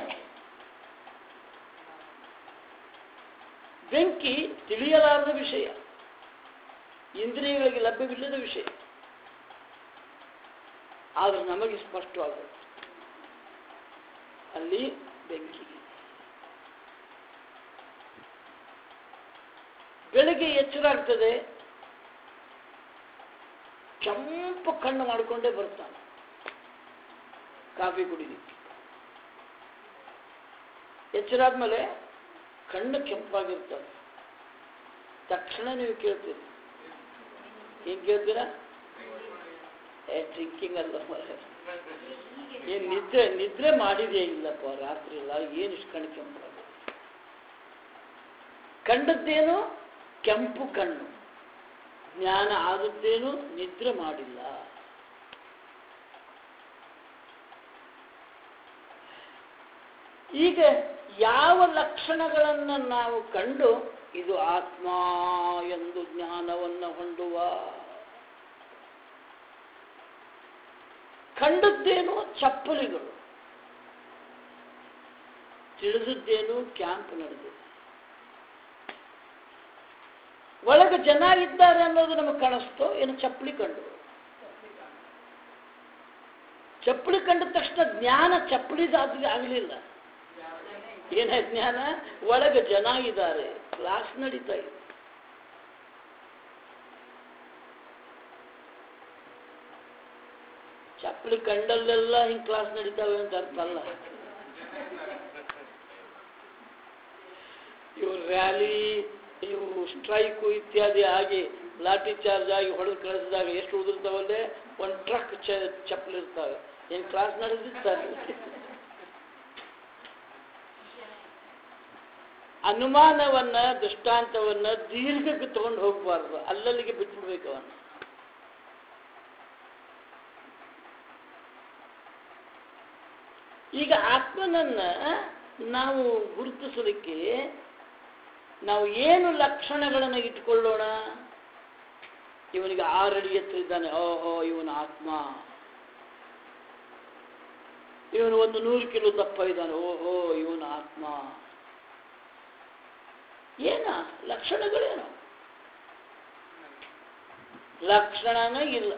ಬೆಂಕಿ ತಿಳಿಯಲಾರದ ವಿಷಯ, ಇಂದ್ರಿಯಗಳಿಗೆ ಲಭ್ಯವಿಲ್ಲದ ವಿಷಯ. ಆದರೆ ನಮಗೆ ಸ್ಪಷ್ಟವಾಗುತ್ತೆ ಅಲ್ಲಿ ಬೆಂಕಿ. ಬೆಳಗ್ಗೆ ಎಚ್ಚರ ಆಗ್ತದೆ, ಕೆಂಪು ಕಣ್ಣು ಮಾಡಿಕೊಂಡೇ ಬರ್ತಾನೆ ಕಾಫಿ ಕುಡಿಲಿಕ್ಕೆ. ಎಚ್ಚರ ಆದ್ಮೇಲೆ ಕಣ್ಣು ಕೆಂಪಾಗಿರ್ತದೆ. ತಕ್ಷಣ ನೀವು ಕೇಳ್ತೀರಿ. ಏನ್ ಕೇಳ್ತೀರಾ? ಡ್ರಿಂಕಿಂಗ್ ಅಲ್ಲ, ಏನ್ ನಿದ್ರೆ ಮಾಡಿದೇ ಇಲ್ಲಪ್ಪ ರಾತ್ರಿ ಎಲ್ಲ, ಏನಿಷ್ಟು ಕಣ್ಣು ಕೆಂಪಾಗಿದೆ. ಕಂಡದ್ದೇನು? ಕೆಂಪು ಕಣ್ಣು. ಜ್ಞಾನ ಆದದ್ದೇನು? ನಿದ್ರೆ ಮಾಡಿಲ್ಲ. ಈಗ ಯಾವ ಲಕ್ಷಣಗಳನ್ನು ನಾವು ಕಂಡು ಇದು ಆತ್ಮ ಎಂದು ಜ್ಞಾನವನ್ನು ಹೊಂದುವ? ಕಂಡದ್ದೇನು? ಚಪ್ಪಲಿಗಳು. ತಿಳಿದದ್ದೇನು? ಕ್ಯಾಂಪ್ ನಡೆದಿದೆ. ಒಳಗೆ ಜನ ಇದ್ದಾರೆ ಅನ್ನೋದು ನಮಗೆ ಕಾಣಿಸ್ತೋ ಏನು? ಚಪ್ಪಲಿ ಕಂಡು. ಚಪ್ಪಲಿ ಕಂಡ ತಕ್ಷಣ ಜ್ಞಾನ ಚಪ್ಪಲಿದಾಗಲಿಲ್ಲ. ಏನಾಯ್ತು ಜ್ಞಾನ? ಒಳಗೆ ಜನ ಇದ್ದಾರೆ, ಕ್ಲಾಸ್ ನಡೀತಾ ಇದೆ. ಚಪ್ಪಲಿ ಕಂಡಲ್ಲೆಲ್ಲ ಹಿಂಗೆ ಕ್ಲಾಸ್ ನಡೀತಾವೆ ಅಂತ ಅರ್ಥ ಅಲ್ಲ. ಇವು ರ್ಯಾಲಿ, ಇವು ಸ್ಟ್ರೈಕು ಇತ್ಯಾದಿ ಆಗಿ ಲಾಠಿ ಚಾರ್ಜ್ ಆಗಿ ಹೊಡೆದು ಕಳಿಸಿದಾಗ ಎಷ್ಟು ಉದುರ್ತಾವಲ್ಲೇ, ಒಂದು ಟ್ರಕ್ ಚಪ್ಪಲಿ ಇರ್ತಾವೆ. ಏನು ಕ್ಲಾಸ್ ನಡೆದಿರ್ತಾರೆ. ಅನುಮಾನವನ್ನ, ದೃಷ್ಟಾಂತವನ್ನ ದೀರ್ಘಕ್ಕೆ ತಗೊಂಡು ಹೋಗಬಾರ್ದು, ಅಲ್ಲಲ್ಲಿಗೆ ಬಿಟ್ಬಿಡ್ಬೇಕು ಅವನ್ನ. ಈಗ ಆತ್ಮನನ್ನ ನಾವು ಗುರುತಿಸಲಿಕ್ಕೆ ನಾವು ಏನು ಲಕ್ಷಣಗಳನ್ನು ಇಟ್ಕೊಳ್ಳೋಣ? ಇವನಿಗೆ 6 ಅಡಿ ಎತ್ತರ ಇದ್ದಾನೆ, ಓಹೋ ಇವನ ಆತ್ಮ. ಇವನು 100 ಕಿಲೋ ದಪ್ಪ ಇದ್ದಾನೆ, ಓಹೋ ಇವನ ಆತ್ಮ. ಏನ ಲಕ್ಷಣಗಳೇನು? ಲಕ್ಷಣನೇ ಇಲ್ಲ.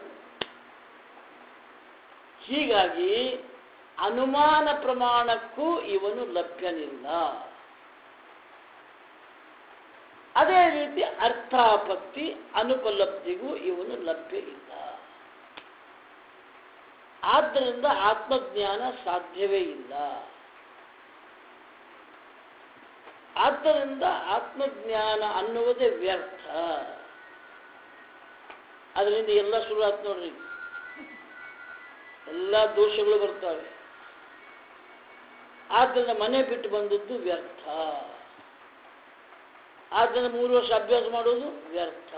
ಹೀಗಾಗಿ ಅನುಮಾನ ಪ್ರಮಾಣಕ್ಕೂ ಇವನು ಲಭ್ಯನಿಲ್ಲ. ಅದೇ ರೀತಿ ಅರ್ಥಾಪತ್ತಿ ಅನುಪಲಬ್ಧಿಗೂ ಇವನು ಲಭ್ಯ ಇಲ್ಲ. ಆದ್ದರಿಂದ ಆತ್ಮಜ್ಞಾನ ಸಾಧ್ಯವೇ ಇಲ್ಲ. ಆದ್ದರಿಂದ ಆತ್ಮಜ್ಞಾನ ಅನ್ನುವುದೇ ವ್ಯರ್ಥ. ಅದರಿಂದ ಎಲ್ಲ ಶುರುವಾತ್ ನೋಡ್ರಿ, ಎಲ್ಲ ದೋಷಗಳು ಬರ್ತವೆ. ಆದ್ದರಿಂದ ಮನೆ ಬಿಟ್ಟು ಬಂದದ್ದು ವ್ಯರ್ಥ. ಆದ್ದರಿಂದ 3 ವರ್ಷ ಅಭ್ಯಾಸ ಮಾಡೋದು ವ್ಯರ್ಥ.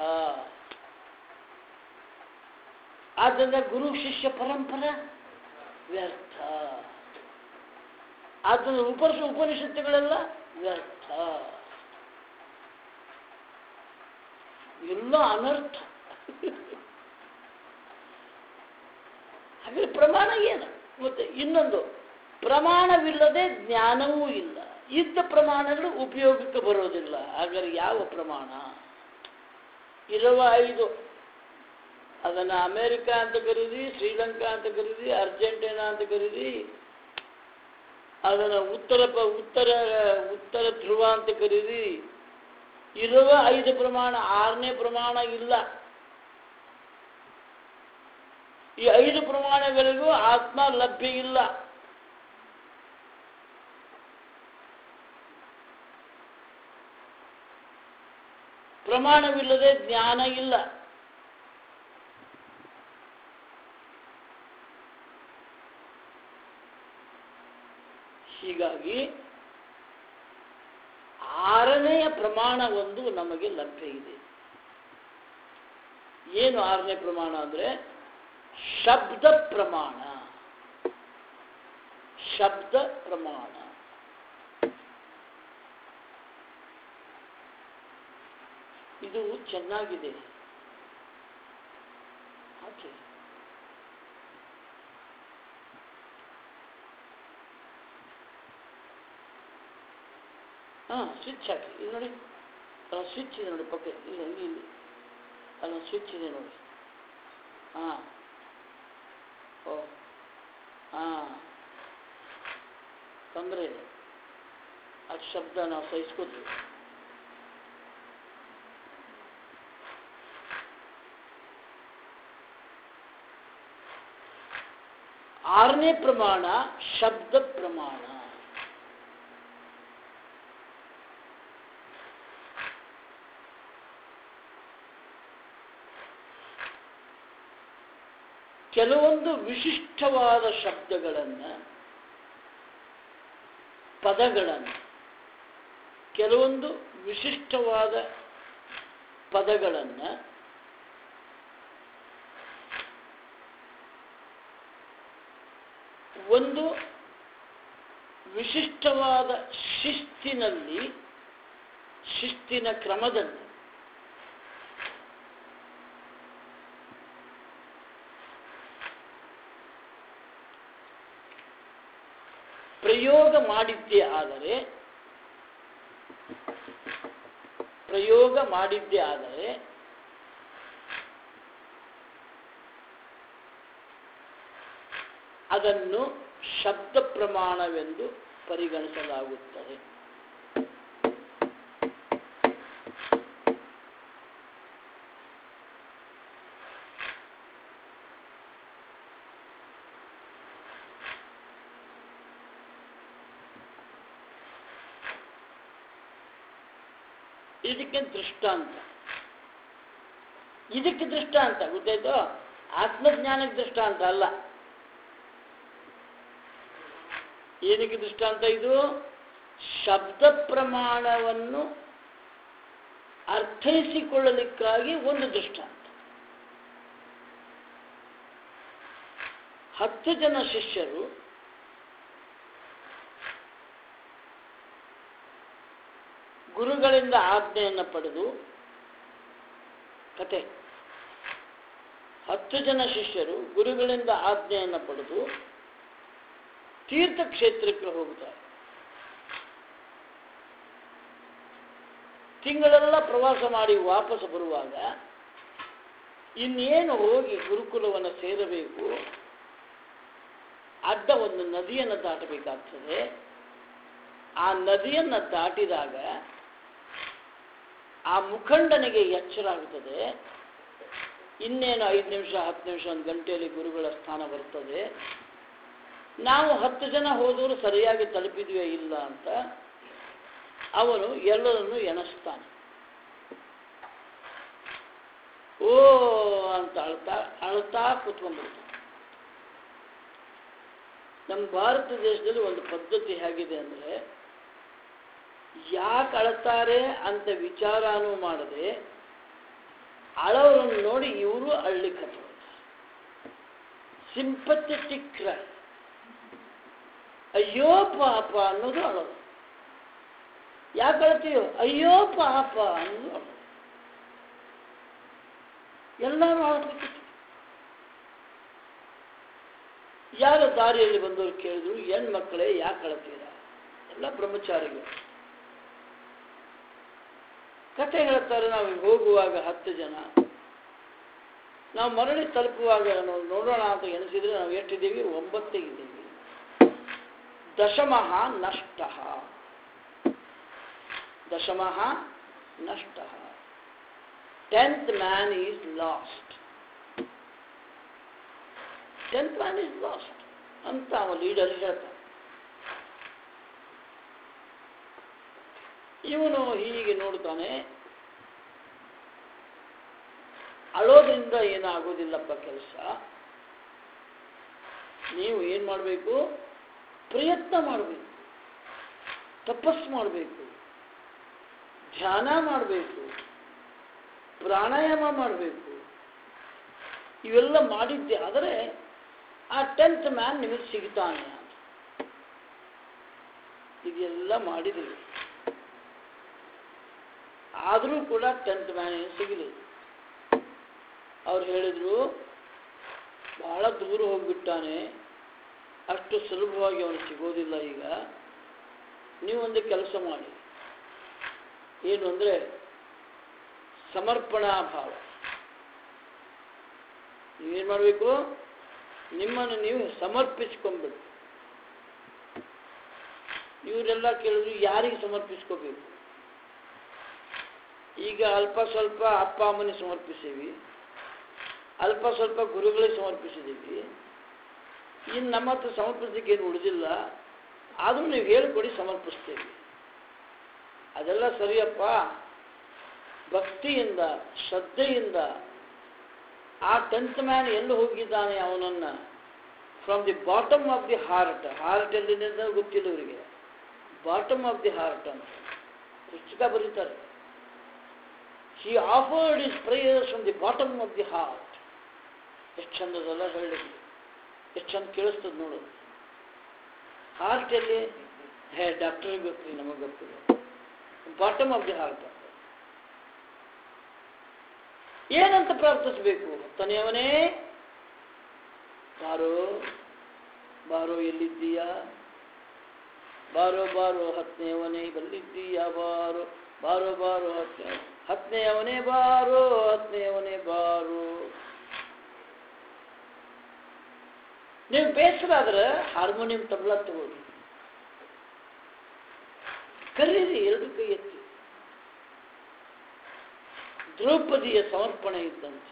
ಆದ್ದರಿಂದ ಗುರು ಶಿಷ್ಯ ಪರಂಪರೆ ವ್ಯರ್ಥ. ಆದ್ದರಿಂದ ಉಪನಿಷತ್ತುಗಳೆಲ್ಲ ವ್ಯರ್ಥ, ಎಲ್ಲ ಅನರ್ಥ. ಹಾಗೆ ಪ್ರಮಾಣ ಏನು? ಮತ್ತೆ ಇನ್ನೊಂದು, ಪ್ರಮಾಣವಿಲ್ಲದೆ ಜ್ಞಾನವೂ ಇಲ್ಲ. ಇದ್ದ ಪ್ರಮಾಣಗಳು ಉಪಯೋಗಕ್ಕೆ ಬರೋದಿಲ್ಲ. ಹಾಗಾದ್ರೆ ಯಾವ ಪ್ರಮಾಣ? ಇರುವ 5, ಅದನ್ನು ಅಮೇರಿಕಾ ಅಂತ ಕರೀರಿ, ಶ್ರೀಲಂಕಾ ಅಂತ ಕರೀರಿ, ಅರ್ಜೆಂಟೀನಾ ಅಂತ ಕರೀರಿ, ಅದನ್ನು ಉತ್ತರ ಧ್ರುವ ಅಂತ ಕರೀರಿ. ಇರುವ 5 ಪ್ರಮಾಣ, 6ನೇ ಪ್ರಮಾಣ ಇಲ್ಲ. ಈ 5 ಪ್ರಮಾಣಗಳಿಗೂ ಆತ್ಮ ಲಭ್ಯ ಇಲ್ಲ. ಪ್ರಮಾಣವಿಲ್ಲದೆ ಜ್ಞಾನ ಇಲ್ಲ. ಹೀಗಾಗಿ 6ನೇ ಪ್ರಮಾಣ ಒಂದು ನಮಗೆ ಲಭ್ಯ ಇದೆ. ಏನು 6ನೇ ಪ್ರಮಾಣ ಅಂದ್ರೆ ಶಬ್ದ ಪ್ರಮಾಣ. ಶಬ್ದ ಪ್ರಮಾಣ ಇದು ಚೆನ್ನಾಗಿದೆ. ಓಕೆ, ಸ್ವಿಚ್ ಹಾಕಿ. ಇಲ್ಲಿ ನೋಡಿ, ಸ್ವಿಚ್ ಇದೆ ನೋಡಿ ಪಕ್ಕ, ಇಲ್ಲಿ ಅಲ್ಲೊಂದು ಸ್ವಿಚ್ ಇದೆ ನೋಡಿ. ಓ ತೊಂದರೆ ಇದೆ. ಆ ಶಬ್ದ ನಾವು ಸಹಿಸ್ಕೋತೀವಿ. ಆರನೇ ಪ್ರಮಾಣ ಶಬ್ದ ಪ್ರಮಾಣ. ಕೆಲವೊಂದು ವಿಶಿಷ್ಟವಾದ ಶಬ್ದಗಳನ್ನು, ಪದಗಳನ್ನು, ಕೆಲವೊಂದು ವಿಶಿಷ್ಟವಾದ ಪದಗಳನ್ನು ಒಂದು ವಿಶಿಷ್ಟವಾದ ಶಿಸ್ತಿನಲ್ಲಿ, ಶಿಸ್ತಿನ ಕ್ರಮದಲ್ಲಿ ಪ್ರಯೋಗ ಮಾಡಿದ್ದೇ ಆದರೆ ಅದನ್ನು ಶಬ್ದ ಪ್ರಮಾಣವೆಂದು ಪರಿಗಣಿಸಲಾಗುತ್ತದೆ. ಇದಕ್ಕೆ ದೃಷ್ಟಾಂತ. ಇದಕ್ಕೆ ದೃಷ್ಟಾಂತ ಗೊತ್ತಾಯ್ತು, ಆತ್ಮಜ್ಞಾನಕ್ಕೆ ದೃಷ್ಟಾಂತ ಅಲ್ಲ. ಏನಕ್ಕೆ ದೃಷ್ಟಾಂತ ಇದು? ಶಬ್ದ ಪ್ರಮಾಣವನ್ನು ಅರ್ಥೈಸಿಕೊಳ್ಳಲಿಕ್ಕಾಗಿ ಒಂದು ದೃಷ್ಟಾಂತ. 10 ಜನ ಶಿಷ್ಯರು ಗುರುಗಳಿಂದ ಆಜ್ಞೆಯನ್ನು ಪಡೆದು, ಕತೆ 10 ಜನ ಶಿಷ್ಯರು ಗುರುಗಳಿಂದ ಆಜ್ಞೆಯನ್ನು ಪಡೆದು ತೀರ್ಥಕ್ಷೇತ್ರಕ್ಕೆ ಹೋಗುತ್ತಾರೆ. ತಿಂಗಳೆಲ್ಲ ಪ್ರವಾಸ ಮಾಡಿ ವಾಪಸ್ ಬರುವಾಗ ಇನ್ನೇನು ಹೋಗಿ ಗುರುಕುಲವನ್ನು ಸೇರಬೇಕು, ಅಡ್ಡ ಒಂದು ನದಿಯನ್ನು ದಾಟಬೇಕಾಗ್ತದೆ. ಆ ನದಿಯನ್ನು ದಾಟಿದಾಗ ಆ ಮುಖಂಡನಿಗೆ ಎಚ್ಚರ ಆಗುತ್ತದೆ, ಇನ್ನೇನು 5 ನಿಮಿಷ 10 ನಿಮಿಷ 1 ಗಂಟೆಯಲ್ಲಿ ಗುರುಗಳ ಸ್ಥಾನ ಬರ್ತದೆ, ನಾವು 10 ಜನ ಹೋದವರು ಸರಿಯಾಗಿ ತಲುಪಿದ್ವೇ ಇಲ್ಲ ಅಂತ ಅವನು ಎಲ್ಲರನ್ನು ಎಣಿಸ್ತಾನೆ. ಓ ಅಂತ ಅಳ್ತಾ ಕೂತ್ಕೊಂಡ್ಬಿಡ್ತಾನೆ. ನಮ್ಮ ಭಾರತ ದೇಶದಲ್ಲಿ ಒಂದು ಪದ್ಧತಿ ಹೇಗಿದೆ ಅಂದರೆ, ಯಾಕೆ ಅಳ್ತಾರೆ ಅಂತ ವಿಚಾರನೂ ಮಾಡದೆ ಅಳವರನ್ನು ನೋಡಿ ಇವರು ಅಳ್ಲಿಕ್ಕೆ ಹತ್ತಾರೆ. ಸಿಂಪಥೆಟಿಕ್ ಕ್ರೈ, ಅಯ್ಯೋ ಪಾಪ ಅನ್ನೋದು ಅಳೋದು. ಯಾಕೆ ಅಳ್ತೀಯೋ? ಅಯ್ಯೋ ಪಾಪ ಅನ್ನೋದು ಅಳೋದು. ಎಲ್ಲರೂ ಅಳಬೇಕು. ಯಾರು ದಾರಿಯಲ್ಲಿ ಬಂದವರು ಕೇಳಿದ್ರು, ಹೆಣ್ಮಕ್ಕಳೇ ಯಾಕೆ ಅಳ್ತೀರಾ? ಎಲ್ಲ ಬ್ರಹ್ಮಚಾರಿಗಳು ಕಥೆ ಹೇಳ್ತಾರೆ. ನಾವು ಹೋಗುವಾಗ 10 ಜನ, ನಾವು ಮರಳಿ ತಲುಪುವಾಗ ನೋಡೋಣ ಅಂತ ಎಣಿಸಿದ್ರೆ ನಾವು ಎಷ್ಟಿದ್ದೀವಿ? 9 ಇದ್ದೀವಿ. ದಶಮಃ ನಷ್ಟಃ, ದಶಮಃ ನಷ್ಟಃ, 10th man is lost. 10th man is lost ಅಂತ ಅವ ಲೀಡರ್ ಹೇಳ್ತಾನೆ. ಇವನು ಹೀಗೆ ನೋಡ್ತಾನೆ, ಅಳೋದ್ರಿಂದ ಏನಾಗೋದಿಲ್ಲಪ್ಪ ಕೆಲಸ. ನೀವು ಏನು ಮಾಡಬೇಕು? ಪ್ರಯತ್ನ ಮಾಡಬೇಕು, ತಪಸ್ಸು ಮಾಡಬೇಕು, ಧ್ಯಾನ ಮಾಡಬೇಕು, ಪ್ರಾಣಾಯಾಮ ಮಾಡಬೇಕು. ಇವೆಲ್ಲ ಮಾಡಿದ್ದೆ ಆದರೆ ಆ 10th ಮ್ಯಾನ್ ನಿಮಗೆ ಸಿಗ್ತಾನೆ ಅಂತ. ಇದೆಲ್ಲ ಮಾಡಿದ್ದೀವಿ, ಆದರೂ ಕೂಡ 10th ಮ್ಯಾನ್ ಏನು ಸಿಗಲಿಲ್ಲ. ಅವ್ರು ಹೇಳಿದ್ರು, ಬಹಳ ದೂರ ಹೋಗಿಬಿಟ್ಟಾನೆ, ಅಷ್ಟು ಸುಲಭವಾಗಿ ಅವನು ಸಿಗೋದಿಲ್ಲ. ಈಗ ನೀವೊಂದು ಕೆಲಸ ಮಾಡಿ, ಏನು ಅಂದರೆ ಸಮರ್ಪಣಾ ಭಾವ. ನೀವೇನು ಮಾಡಬೇಕು? ನಿಮ್ಮನ್ನು ನೀವು ಸಮರ್ಪಿಸ್ಕೊಂಡ್ಬಿಡು. ಇವರೆಲ್ಲ ಕೇಳಿದ್ರು, ಯಾರಿಗೆ ಸಮರ್ಪಿಸ್ಕೋಬೇಕು? ಈಗ ಅಲ್ಪ ಸ್ವಲ್ಪ ಅಪ್ಪ ಅಮ್ಮನಿಗೆ ಸಮರ್ಪಿಸೀವಿ, ಅಲ್ಪ ಸ್ವಲ್ಪ ಗುರುಗಳಿಗೆ ಸಮರ್ಪಿಸಿದ್ದೀವಿ, ಇನ್ನು ನಮ್ಮ ಹತ್ರ ಸಮರ್ಪಿಸಲಿಕ್ಕೆ ಏನು ಉಳಿದಿಲ್ಲ. ಆದರೂ ನೀವು ಹೇಳಿಕೊಡಿ, ಸಮರ್ಪಿಸ್ತೇವೆ. ಅದೆಲ್ಲ ಸರಿಯಪ್ಪ. ಭಕ್ತಿಯಿಂದ ಶ್ರದ್ಧೆಯಿಂದ ಆ 10th ಮ್ಯಾನ್ ಎಲ್ಲಿ ಹೋಗಿದ್ದಾನೆ ಅವನನ್ನು from the bottom of the heart. Heart ಎಲ್ಲಿದೆ ಗೊತ್ತಿಲ್ಲ ಇವರಿಗೆ. ಬಾಟಮ್ ಆಫ್ ದಿ ಹಾರ್ಟ್ ಅಂತ ಪುಸ್ತಕ ಬರೀತಾರೆ. He offered his prayers from the bottom of the heart. ಎಷ್ಟು ಚಂದದಲ್ಲ ಹೇಳಲಿಕ್ಕೆ, ಎಷ್ಟು ಚಂದ ಕೇಳಿಸ್ತದೆ ನೋಡೋದು. ಹಾರ್ಟ್ ಎಲ್ಲಿ? ಡಾಕ್ಟರ್ಗೆ ಗೊತ್ತಿಲ್ಲ, ನಮಗೆ ಗೊತ್ತಿಲ್ಲ. ಬಾಟಮ್ ಆಫ್ ದಿ ಹಾರ್ಟ್ ಏನಂತ ಪ್ರಾರ್ಥಿಸಬೇಕು? ತನೆಯವನೇ ಬಾರೋ ಬಾರೋ, ಎಲ್ಲಿದ್ದೀಯಾ? ಬಾರೋ ಬಾರೋ ಹತ್ತನೆಯವನೇ, ಬಲ್ಲಿದ್ದೀಯಾ? ಬಾರೋ ಬಾರೋ ಬಾರೋ ಹತ್ತನೆಯವನೇ, ಬಾರೋ ಹತ್ತನೆಯವನೇ ಬಾರೋ. ನೀವು ಬೇಸರ ಆದ್ರೆ ಹಾರ್ಮೋನಿಯಂ ತಬಲಾ ತಗೊಳ್ಳಿ, ಕರೀರಿ, 2 ಕೈ ಎತ್ತಿ. ದ್ರೌಪದಿಯ ಸಮರ್ಪಣೆ ಇದ್ದಂತೆ,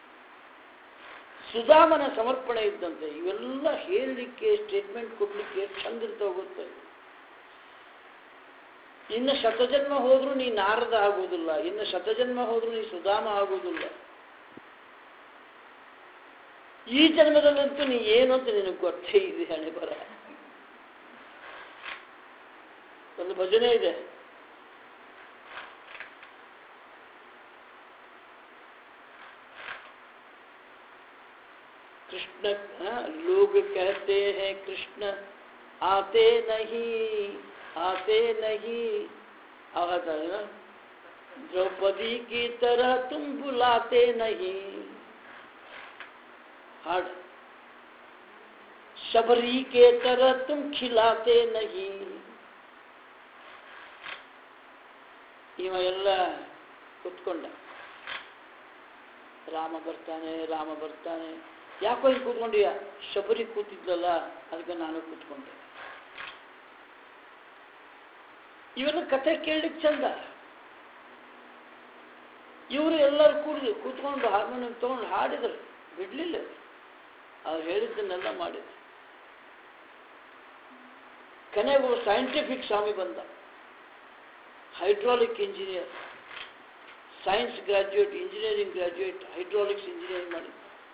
ಸುಧಾಮನ ಸಮರ್ಪಣೆ ಇದ್ದಂತೆ. ಇವೆಲ್ಲ ಹೇಳಲಿಕ್ಕೆ, ಸ್ಟೇಟ್ಮೆಂಟ್ ಕೊಡ್ಲಿಕ್ಕೆ ಚಂದ ಇರ್ತಾವೆ ಗೊತ್ತ. ಇನ್ನು ಶತಜನ್ಮ ಹೋದ್ರೂ ನೀ ನಾರದ ಆಗುವುದಿಲ್ಲ, ಇನ್ನು ಶತಜನ್ಮ ಹೋದ್ರೂ ನೀ ಸುಧಾಮ ಆಗುವುದಿಲ್ಲ. ಈ ಜನ್ಮದಲ್ಲಂತೂ ನೀ ಏನು ಅಂತ ನಿನಗೆ ಗೊತ್ತೇ ಇದೆ. ಹಣೆ ಬರ ಒಂದು ಭಜನೆ ಇದೆ, कृष्ण लोग कहते हैं कृष्ण आते नहीं आता है ना, द्रौपदी की तरह तुम बुलाते नहीं, हार्ड शबरी के तरह तुम खिलाते नहीं. ಇವ ಎಲ್ಲ ಕೂತ್ಕೊಂಡ, ರಾಮ ಬರ್ತಾನೆ. ಯಾಕೋ ಇಲ್ಲಿ ಕೂತ್ಕೊಂಡಿಯ? ಶಬರಿ ಕೂತಿದ್ಲಲ್ಲ, ಅದಕ್ಕೆ ನಾನು ಕೂತ್ಕೊಂಡೆ. ಇವೆಲ್ಲ ಕತೆ ಕೇಳಲಿಕ್ಕೆ ಚಂದ. ಇವರು ಎಲ್ಲರೂ ಕೂತ್ಕೊಂಡು ಹಾರ್ಮೋನಿಯಂ ತಗೊಂಡು ಹಾಡಿದರು, ಬಿಡ್ಲಿಲ್ಲ. ಅವ್ರು ಹೇಳಿದ್ದನ್ನೆಲ್ಲ ಮಾಡಿದ್ರು. ಕೊನೆಗೂ ಸೈಂಟಿಫಿಕ್ ಸ್ವಾಮಿ ಬಂದ, hydraulic engineer, science graduate, engineering graduate, hydraulics engineering ಮಾಡಿದ್ದ.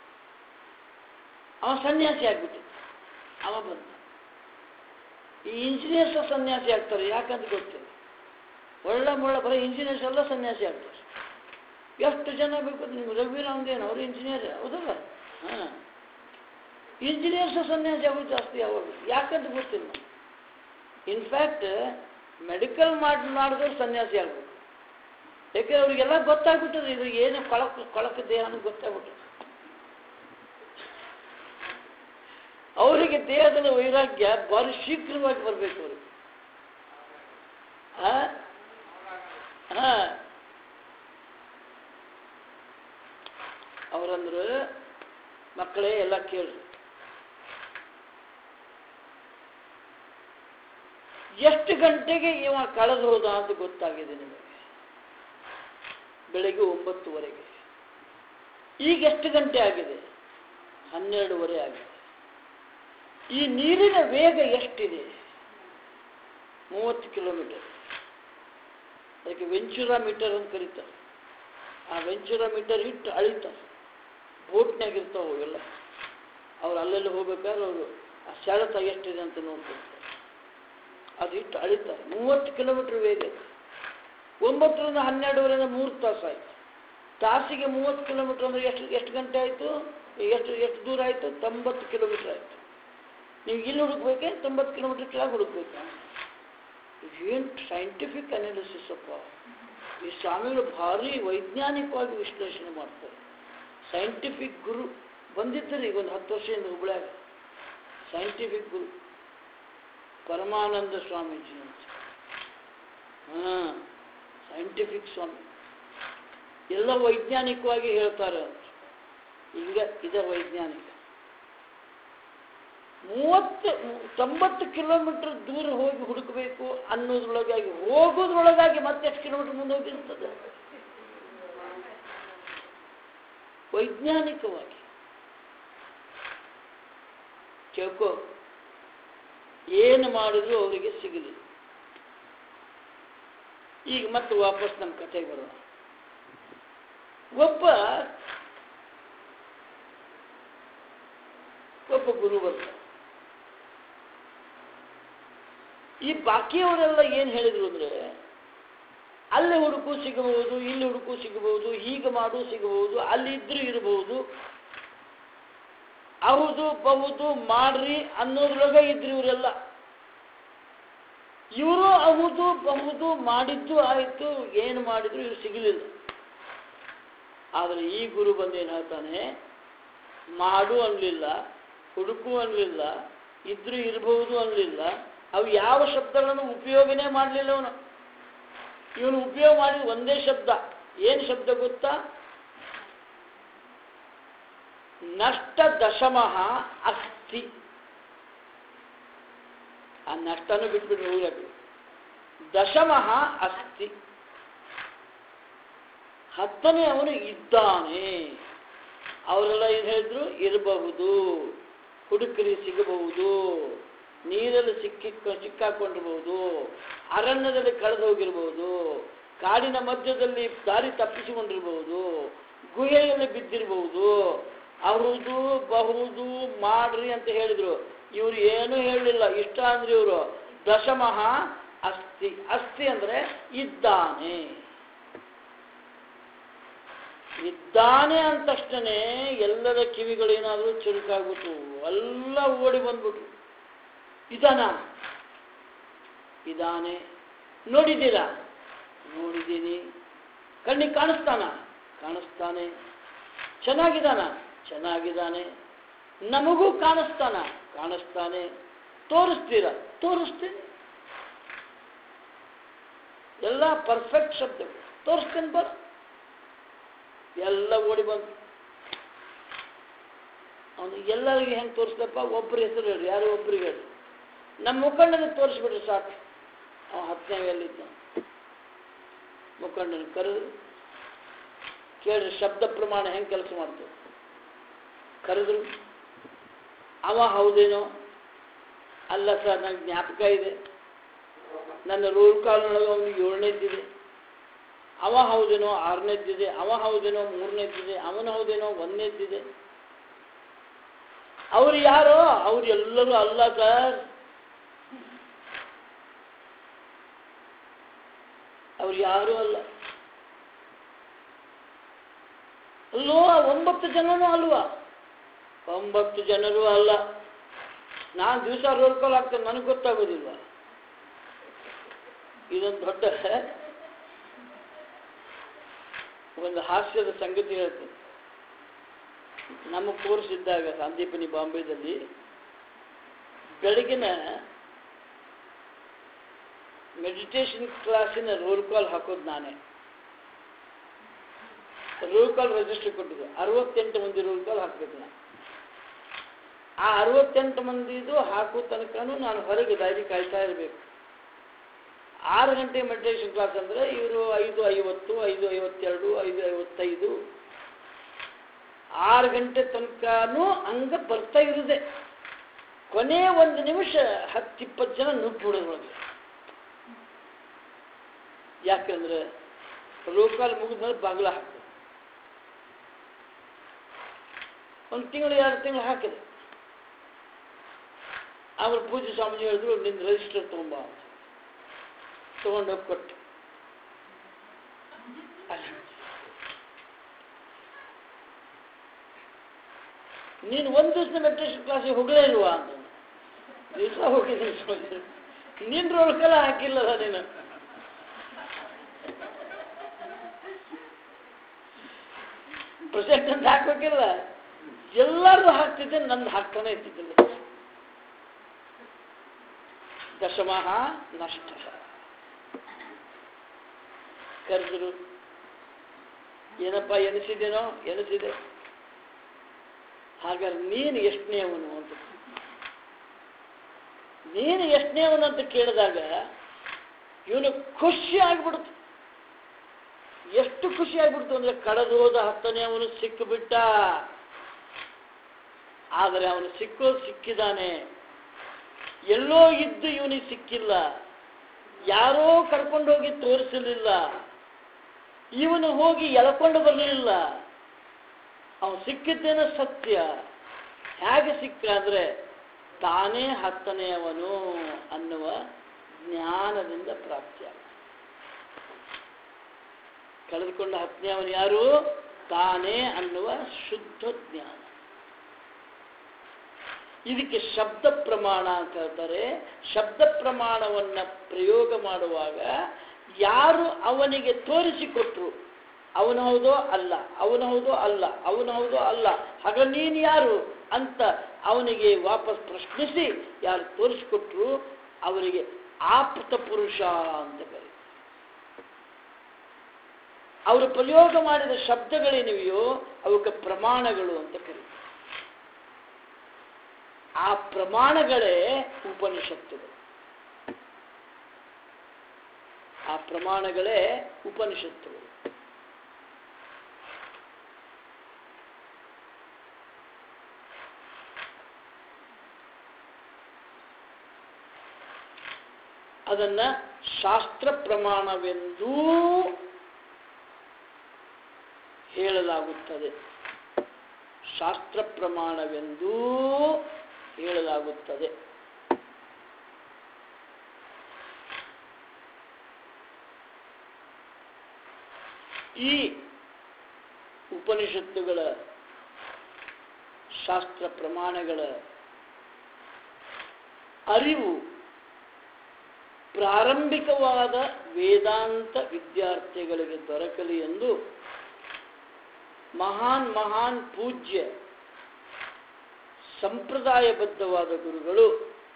ಅವ ಸನ್ಯಾಸಿ ಆಗ್ಬಿಟ್ಟಿದ್ದ. ಅವ ಬಂದ. ಈ ಇಂಜಿನಿಯರ್ಸ್ ಸನ್ಯಾಸಿ ಆಗ್ತಾರೆ ಯಾಕಂತ ಗೊತ್ತಿಲ್ಲ. ಒಳ್ಳೆ ಬರೀ ಇಂಜಿನಿಯರ್ಸ್ ಎಲ್ಲ ಸನ್ಯಾಸಿ ಆಗ್ತಾರೆ. ಎಷ್ಟು ಜನ ಬೇಕು ನಿಮ್ಗೆ? ರಘುವೀರಾಮ್ದೇನು ಅವರು ಇಂಜಿನಿಯರ್ ಹೌದಲ್ಲ? ಹಾಂ, ಇಂಜಿನಿಯರ್ಸ್ ಸನ್ಯಾಸಿ ಆಗೋದು ಜಾಸ್ತಿ ಯಾವಾಗ, ಯಾಕಂತ ಗೊತ್ತಿಲ್ಲ. ಇನ್ಫ್ಯಾಕ್ಟ್ ಮೆಡಿಕಲ್ ಮಾಡಿದವ್ರು ಸನ್ಯಾಸಿ ಆಗ್ಬೇಕು. ಯಾಕೆಂದ್ರೆ ಅವ್ರಿಗೆಲ್ಲ ಗೊತ್ತಾಗ್ಬಿಟ್ಟದೆ, ಇದ್ರಿಗೆ ಏನು ಕೊಳಕ ದೇಹ ಅನ್ನೋದು ಗೊತ್ತಾಗ್ಬಿಟ್ಟದೆ. ಅವರಿಗೆ ದೇಹದ ವೈರಾಗ್ಯ ಭಾರಿ ಶೀಘ್ರವಾಗಿ ಬರಬೇಕು ಅವ್ರಿಗೆ. ಅವರಂದ್ರು, ಮಕ್ಕಳೇ ಎಲ್ಲ ಕೇಳ್ರಿ, ಎಷ್ಟು ಗಂಟೆಗೆ ಇವ ಕಳೆದು ಹೋದ ಅಂತ ಗೊತ್ತಾಗಿದೆ ನಿಮಗೆ? ಬೆಳಗ್ಗೆ 9:30. ಈಗ ಎಷ್ಟು ಗಂಟೆ ಆಗಿದೆ? 12:30 ಆಗಿದೆ. ಈ ನೀರಿನ ವೇಗ ಎಷ್ಟಿದೆ? 30 ಕಿಲೋಮೀಟರ್. ಅದಕ್ಕೆ ವೆಂಚುರಾ ಮೀಟರ್ ಅಂತ ಕರೀತಾರೆ. ಆ ವೆಂಚುರಾ ಮೀಟರ್ ಇಟ್ಟು ಅಳಿತಾರೆ. ಬೋಟ್ನಾಗ ಇರ್ತಾವೆ ಅವೆಲ್ಲ. ಅವ್ರು ಅಲ್ಲೆಲ್ಲ ಹೋಗ್ಬೇಕಾದ್ರೆ ಅವರು ಆ ಸೆಳೆತ ಎಷ್ಟಿದೆ ಅಂತ ನೋಡ್ತಿರ್ತಾರೆ. ಅದು ಇಟ್ಟು ಅಳಿತಾರೆ. 30 ಕಿಲೋಮೀಟರ್ ವೇಗ. 9ರಿಂದ 12:30 3 ತಾಸು ಆಯಿತು. ತಾಸಿಗೆ 30 ಕಿಲೋಮೀಟರ್ ಅಂದರೆ ಎಷ್ಟು ಗಂಟೆ ಆಯಿತು? ಎಷ್ಟು ದೂರ ಆಯಿತು? 90 ಕಿಲೋಮೀಟರ್ ಆಯಿತು. ನೀವು ಇಲ್ಲಿ ಹುಡುಕ್ಬೇಕೆ? 90 ಕಿಲೋಮೀಟರ್ ಕೆಳಗೆ ಹುಡುಕ್ಬೇಕಾ? ಏನು ಸೈಂಟಿಫಿಕ್ ಅನಾಲಿಸಿಸ್ ಅಪ್ಪ. ಈ ಸ್ವಾಮಿಗಳು ಭಾರಿ ವೈಜ್ಞಾನಿಕವಾಗಿ ವಿಶ್ಲೇಷಣೆ ಮಾಡ್ತಾರೆ. ಸೈಂಟಿಫಿಕ್ ಗುರು ಬಂದಿದ್ದರು ಈಗ ಒಂದು 10 ವರ್ಷದಿಂದ ಹುಬ್ಳ್ಯಾಗ. ಸೈಂಟಿಫಿಕ್ ಗುರು ಪರಮಾನಂದ ಸ್ವಾಮೀಜಿ ಅಂತ. ಸೈಂಟಿಫಿಕ್ ಸ್ವಾಮಿ ಎಲ್ಲ ವೈಜ್ಞಾನಿಕವಾಗಿ ಹೇಳ್ತಾರೆ ಅಂತ. ಈಗ ಇದೇ ವೈಜ್ಞಾನಿಕ. 90 ಕಿಲೋಮೀಟರ್ ದೂರ ಹೋಗಿ ಹುಡುಕಬೇಕು ಅನ್ನೋದ್ರೊಳಗಾಗಿ, ಹೋಗೋದ್ರೊಳಗಾಗಿ ಮತ್ತೆಷ್ಟು ಕಿಲೋಮೀಟರ್ ಮುಂದೆ ಹೋಗಿರ್ತದೆ ವೈಜ್ಞಾನಿಕವಾಗಿ. ಕೇಳ್ಕೋ, ಏನು ಮಾಡಿದ್ರು ಅವರಿಗೆ ಸಿಗಲಿಲ್ಲ. ಈಗ ಮತ್ತೆ ವಾಪಸ್ ನಮ್ಮ ಕಥೆಗೆ ಬರೋಣ. ಒಬ್ಬ ಗುರು ಬರ್ತಾರೆ. ಈ ಬಾಕಿಯವರೆಲ್ಲ ಏನು ಹೇಳಿದ್ರು ಅಂದರೆ, ಅಲ್ಲಿ ಹುಡುಕು ಸಿಗಬಹುದು, ಇಲ್ಲಿ ಹುಡುಕು ಸಿಗಬಹುದು, ಹೀಗೆ ಮಾಡು ಸಿಗಬಹುದು, ಅಲ್ಲಿದ್ರೂ ಇರಬಹುದು, ಹೌದು ಮಾಡ್ರಿ ಅನ್ನೋದ್ರೊಳಗೆ ಇದ್ರು ಇವರೆಲ್ಲ. ಇವರು ಹೌದು ಮಾಡಿದ್ದು ಆಯಿತು, ಏನು ಮಾಡಿದ್ರು ಇವ್ರು ಸಿಗಲಿಲ್ಲ. ಆದರೆ ಈ ಗುರು ಬಂದೇನು ಹೇಳ್ತಾನೆ, ಮಾಡು ಅನ್ನಲಿಲ್ಲ, ಹುಡುಕು ಅನ್ನಲಿಲ್ಲ, ಇದ್ರೂ ಇರಬಹುದು ಅನ್ನಲಿಲ್ಲ. ಅವು ಯಾವ ಶಬ್ದಗಳನ್ನು ಉಪಯೋಗನೇ ಮಾಡಲಿಲ್ಲ ಅವನು. ಇವನು ಉಪಯೋಗ ಮಾಡಿದ ಒಂದೇ ಶಬ್ದ. ಏನು ಶಬ್ದ ಗೊತ್ತಾ? ನಷ್ಟ ದಶಮಃ ಅಸ್ತಿ. ಆ ನಷ್ಟನೂ ಬಿಟ್ಬಿಟ್ರೆ ಊರಲ್ಲಿ. ದಶಮಃ ಅಸ್ತಿ, 10ನೇ ಅವನು ಇದ್ದಾನೆ. ಅವರೆಲ್ಲ ಏನು ಹೇಳಿದ್ರು? ಇರಬಹುದು, ಹುಡುಕರಿ ಸಿಗಬಹುದು, ನೀರಲ್ಲಿ ಸಿಕ್ಕಾಕೊಂಡಿರ್ಬೋದು, ಅರಣ್ಯದಲ್ಲಿ ಕಳೆದು ಹೋಗಿರ್ಬೋದು, ಕಾಡಿನ ಮಧ್ಯದಲ್ಲಿ ದಾರಿ ತಪ್ಪಿಸಿಕೊಂಡಿರ್ಬೋದು, ಗುಹೆಯಲ್ಲಿ ಬಿದ್ದಿರ್ಬೋದು. ಅವ್ರದ್ದು ಬಹುದು ಮಾಡ್ರಿ ಅಂತ ಹೇಳಿದ್ರು. ಇವ್ರು ಏನೂ ಹೇಳಲಿಲ್ಲ. ಇಷ್ಟ ಅಂದ್ರೆ ಇವರು ದಶಮಃ ಅಸ್ತಿ. ಅಸ್ತಿ ಅಂದ್ರೆ ಇದ್ದಾನೆ. ಇದ್ದಾನೆ ಅಂದ ತಕ್ಷಣ ಎಲ್ಲರ ಕಿವಿಗಳೇನಾದರೂ ಚುರುಕಾಗ್ಬಿಟ್ಟು ಎಲ್ಲ ಓಡಿ ಬಂದ್ಬಿಟ್ರು. ಇದಾನ? ಇದಾನೆ. ನೋಡಿದ್ದೀರಾ? ನೋಡಿದ್ದೀನಿ. ಕಣ್ಣಿಗೆ ಕಾಣಿಸ್ತಾನ? ಕಾಣಿಸ್ತಾನೆ. ಚೆನ್ನಾಗಿದ್ದಾನ? ಚೆನ್ನಾಗಿದ್ದಾನೆ. ನಮಗೂ ಕಾಣಿಸ್ತಾನ? ಕಾಣಿಸ್ತಾನೆ. ತೋರಿಸ್ತೀರಾ? ತೋರಿಸ್ತೀನಿ. ಎಲ್ಲ ಪರ್ಫೆಕ್ಟ್ ಶಬ್ದಗಳು. ತೋರಿಸ್ತೀನಿ ಬರ. ಎಲ್ಲ ಓಡಿ ಬಂದು ಅವನು ಎಲ್ಲರಿಗೆ ಹೆಂಗೆ ತೋರಿಸ್ದಪ್ಪ? ಒಬ್ಬರ ಹೆಸರು ಹೇಳಿ, ಯಾರು ಒಬ್ಬರಿಗೆ ಹೇಳಿ. ನಮ್ಮ ಮುಖಂಡನಿಗೆ ತೋರಿಸ್ಬಿಟ್ರೆ ಸಾಕು. ಅವ 10ನೇಯಲ್ಲಿದ್ದ. ಮುಖಂಡನ ಕರೆದು ಕೇಳ್ರಿ ಶಬ್ದ ಪ್ರಮಾಣ ಹೆಂಗೆ ಕೆಲಸ ಮಾಡ್ತೇವೆ. ಕರೆದ್ರು. ಅವ ಹೌದೇನೋ? ಅಲ್ಲ ಸರ್, ನಂಗೆ ಜ್ಞಾಪಕ ಇದೆ, ನನ್ನ ರೋಲ್ ಕಾಲ್ನೊಳಗೆ ಅವನಿಗೆ 7ನೇದ್ದಿದೆ. ಅವ ಹೌದೇನೋ 6ನೇದ್ದಿದೆ. ಅವ ಹೌದೇನೋ 3ನೇದ್ದಿದೆ. ಅವನು ಹೌದೇನೋ 1ನೇದ್ದಿದೆ. ಅವ್ರು ಯಾರೋ? ಅವ್ರು ಎಲ್ಲರೂ ಅಲ್ಲ ಸರ್. ಅವ್ರು ಯಾರೂ ಅಲ್ಲ. ಅಲ್ಲೋ 9 ಜನನೂ ಅಲ್ವಾ? 9 ಜನರು ಅಲ್ಲ. ನಾನು ದಿವಸ ರೋಲ್ ಕಾಲ್ ಆಗ್ತೇನೆ, ನನಗೆ ಗೊತ್ತಾಗೋದಿಲ್ವ? ಇದೊಂದು ದೊಡ್ಡ ಒಂದು ಹಾಸ್ಯದ ಸಂಗತಿ ಹೇಳ್ತೀನಿ. ನಮ್ಮ ಕೋರ್ಸ್ ಇದ್ದಾಗ ಸಂದೀಪನಿ ಬಾಂಬೆದಲ್ಲಿ ಬೆಳಗಿನ ಮೆಡಿಟೇಷನ್ ಕ್ಲಾಸಿನ ರೋಲ್ ಕಾಲ್ ಹಾಕೋದು ನಾನೇ. ರೋಲ್ ಕಾಲ್ ರಿಜಿಸ್ಟರ್ ಕೊಟ್ಟಿದ್ದು 68 ಮಂದಿ ರೋಲ್ ಕಾಲ್ ಹಾಕ್ಬೇಕು. ನಾನು ಆ 68 ಮಂದಿದು ಹಾಕೋ ತನಕನೂ ನಾನು ಹೊರಗೆ ದಾರಿ ಕಾಯ್ತಾ ಇರಬೇಕು. 6 ಗಂಟೆ ಮೆಡಿಟೇಷನ್ ಕ್ಲಾಸ್ ಅಂದರೆ ಇವರು 5:50, 5:52, 5:55, 6 ಗಂಟೆ ತನಕನೂ ಹಂಗೆ ಬರ್ತಾ ಇರೋದೆ. ಕೊನೆ 1 ನಿಮಿಷ 10-20 ಜನ ನುಗ್ಗಿಬಿಡೋದು ಒಳಗೆ. ಯಾಕಂದ್ರೆ ರೋಕಾಲ್ ಮುಗಿದ್ಮೇಲೆ ಬಾಗಿಲ ಹಾಕಿದೆ. 1 ತಿಂಗಳು 2 ತಿಂಗಳು ಹಾಕಿದೆ. ಆಮೇಲೆ ಪೂಜೆ ಸ್ವಾಮೀಜಿ ಹೇಳಿದ್ರು, ನಿನ್ನ ರಿಜಿಸ್ಟರ್ ತೊಗೊಂಬ ಅಂತ. ತೊಗೊಂಡೋಗಿ ಕೊಟ್ಟು, ನೀನು 1 ದಿವಸ ಮೆಡಿಟೇಷನ್ ಕ್ಲಾಸಿಗೆ ಹೋಗಲೇ ಇಲ್ವಾ ಅಂತ. ದಿವಸ ಹೋಗಿದ್ದೀನಿ. ನಿನ್ನ ರೋಲ್ ಕಾಲ ಹಾಕಿಲ್ಲದ ನೀನು. ಪ್ರೆಸೆಂಟ್ ಅಂತ ಹಾಕ್ಬೇಕಿಲ್ಲ. ಎಲ್ಲರೂ ಹಾಕ್ತಿದ್ದೆ, ನಂದು ಹಾಕ್ತಾನೆ ಇರ್ತಿದ್ದಿಲ್ಲ. ದಶಮಃ ನಷ್ಟ. ಕರೆದ್ರು. ಏನಪ್ಪ ಎನಿಸಿದೇನೋ? ಎನಿಸಿದೆ. ಹಾಗಾದ್ರೆ ನೀನು ಎಷ್ಟನೇವನು ಅಂತ. ನೀನು ಎಷ್ಟನೇವನು ಅಂತ ಕೇಳಿದಾಗ ಇವನು ಖುಷಿ ಆಗ್ಬಿಡ್ತು. ಎಷ್ಟು ಖುಷಿ ಆಗ್ಬಿಡ್ತು ಅಂದ್ರೆ, ಕಳೆದೋದ 10ನೇವನು ಸಿಕ್ಕಿಬಿಟ್ಟ. ಆದರೆ ಅವನು ಸಿಕ್ಕಿದ್ದಾನೆ. ಎಲ್ಲೋ ಇದ್ದು ಇವನಿಗೆ ಸಿಕ್ಕಿಲ್ಲ. ಯಾರೋ ಕರ್ಕೊಂಡೋಗಿ ತೋರಿಸಲಿಲ್ಲ. ಇವನು ಹೋಗಿ ಎಳ್ಕೊಂಡು ಬರಲಿಲ್ಲ. ಅವನು ಸಿಕ್ಕಿದ್ದೇನೆ ಸತ್ಯ. ಹೇಗೆ ಸಿಕ್ಕ ಅಂದ್ರೆ ತಾನೇ 10ನೇಯವನು ಅನ್ನುವ ಜ್ಞಾನದಿಂದ ಪ್ರಾಪ್ತಿಯಾಗ. ಕಳೆದುಕೊಂಡ 10ನೇಯವನು ಯಾರು? ತಾನೇ ಅನ್ನುವ ಶುದ್ಧ ಜ್ಞಾನ. ಇದಕ್ಕೆ ಶಬ್ದ ಪ್ರಮಾಣ ಅಂತ ಹೇಳ್ತಾರೆ. ಶಬ್ದ ಪ್ರಮಾಣವನ್ನು ಪ್ರಯೋಗ ಮಾಡುವಾಗ ಯಾರು ಅವನಿಗೆ ತೋರಿಸಿಕೊಟ್ರು, ಅವನು ಹೌದೋ ಅಲ್ಲ, ಅವನು ಹೌದೋ ಅಲ್ಲ, ಅವನು ಹೌದೋ ಅಲ್ಲ, ಹಾಗ ನೀನು ಯಾರು ಅಂತ ಅವನಿಗೆ ವಾಪಸ್ ಪ್ರಶ್ನಿಸಿ ಯಾರು ತೋರಿಸಿಕೊಟ್ರು ಅವರಿಗೆ ಆಪ್ತ ಪುರುಷ ಅಂತ ಕರೀತಾರೆ. ಅವರು ಪ್ರಯೋಗ ಮಾಡಿದ ಶಬ್ದಗಳೇನಿವೆಯೋ ಅವಕ್ಕೆ ಪ್ರಮಾಣಗಳು ಅಂತ ಕರೀತಾರೆ. ಆ ಪ್ರಮಾಣಗಳೇ ಉಪನಿಷತ್ತುಗಳು. ಆ ಪ್ರಮಾಣಗಳೇ ಉಪನಿಷತ್ತುಗಳು. ಅದನ್ನ ಶಾಸ್ತ್ರ ಪ್ರಮಾಣವೆಂದೂ ಹೇಳಲಾಗುತ್ತದೆ. ಶಾಸ್ತ್ರ ಪ್ರಮಾಣವೆಂದೂ ಹೇಳಲಾಗುತ್ತದೆ. ಈ ಉಪನಿಷತ್ತುಗಳ ಶಾಸ್ತ್ರ ಪ್ರಮಾಣಗಳ ಅರಿವು ಪ್ರಾರಂಭಿಕವಾದ ವೇದಾಂತ ವಿದ್ಯಾರ್ಥಿಗಳಿಗೆ ದೊರಕಲಿ ಎಂದು ಮಹಾನ್ ಪೂಜ್ಯ ಸಂಪ್ರದಾಯಬದ್ಧವಾದ ಗುರುಗಳು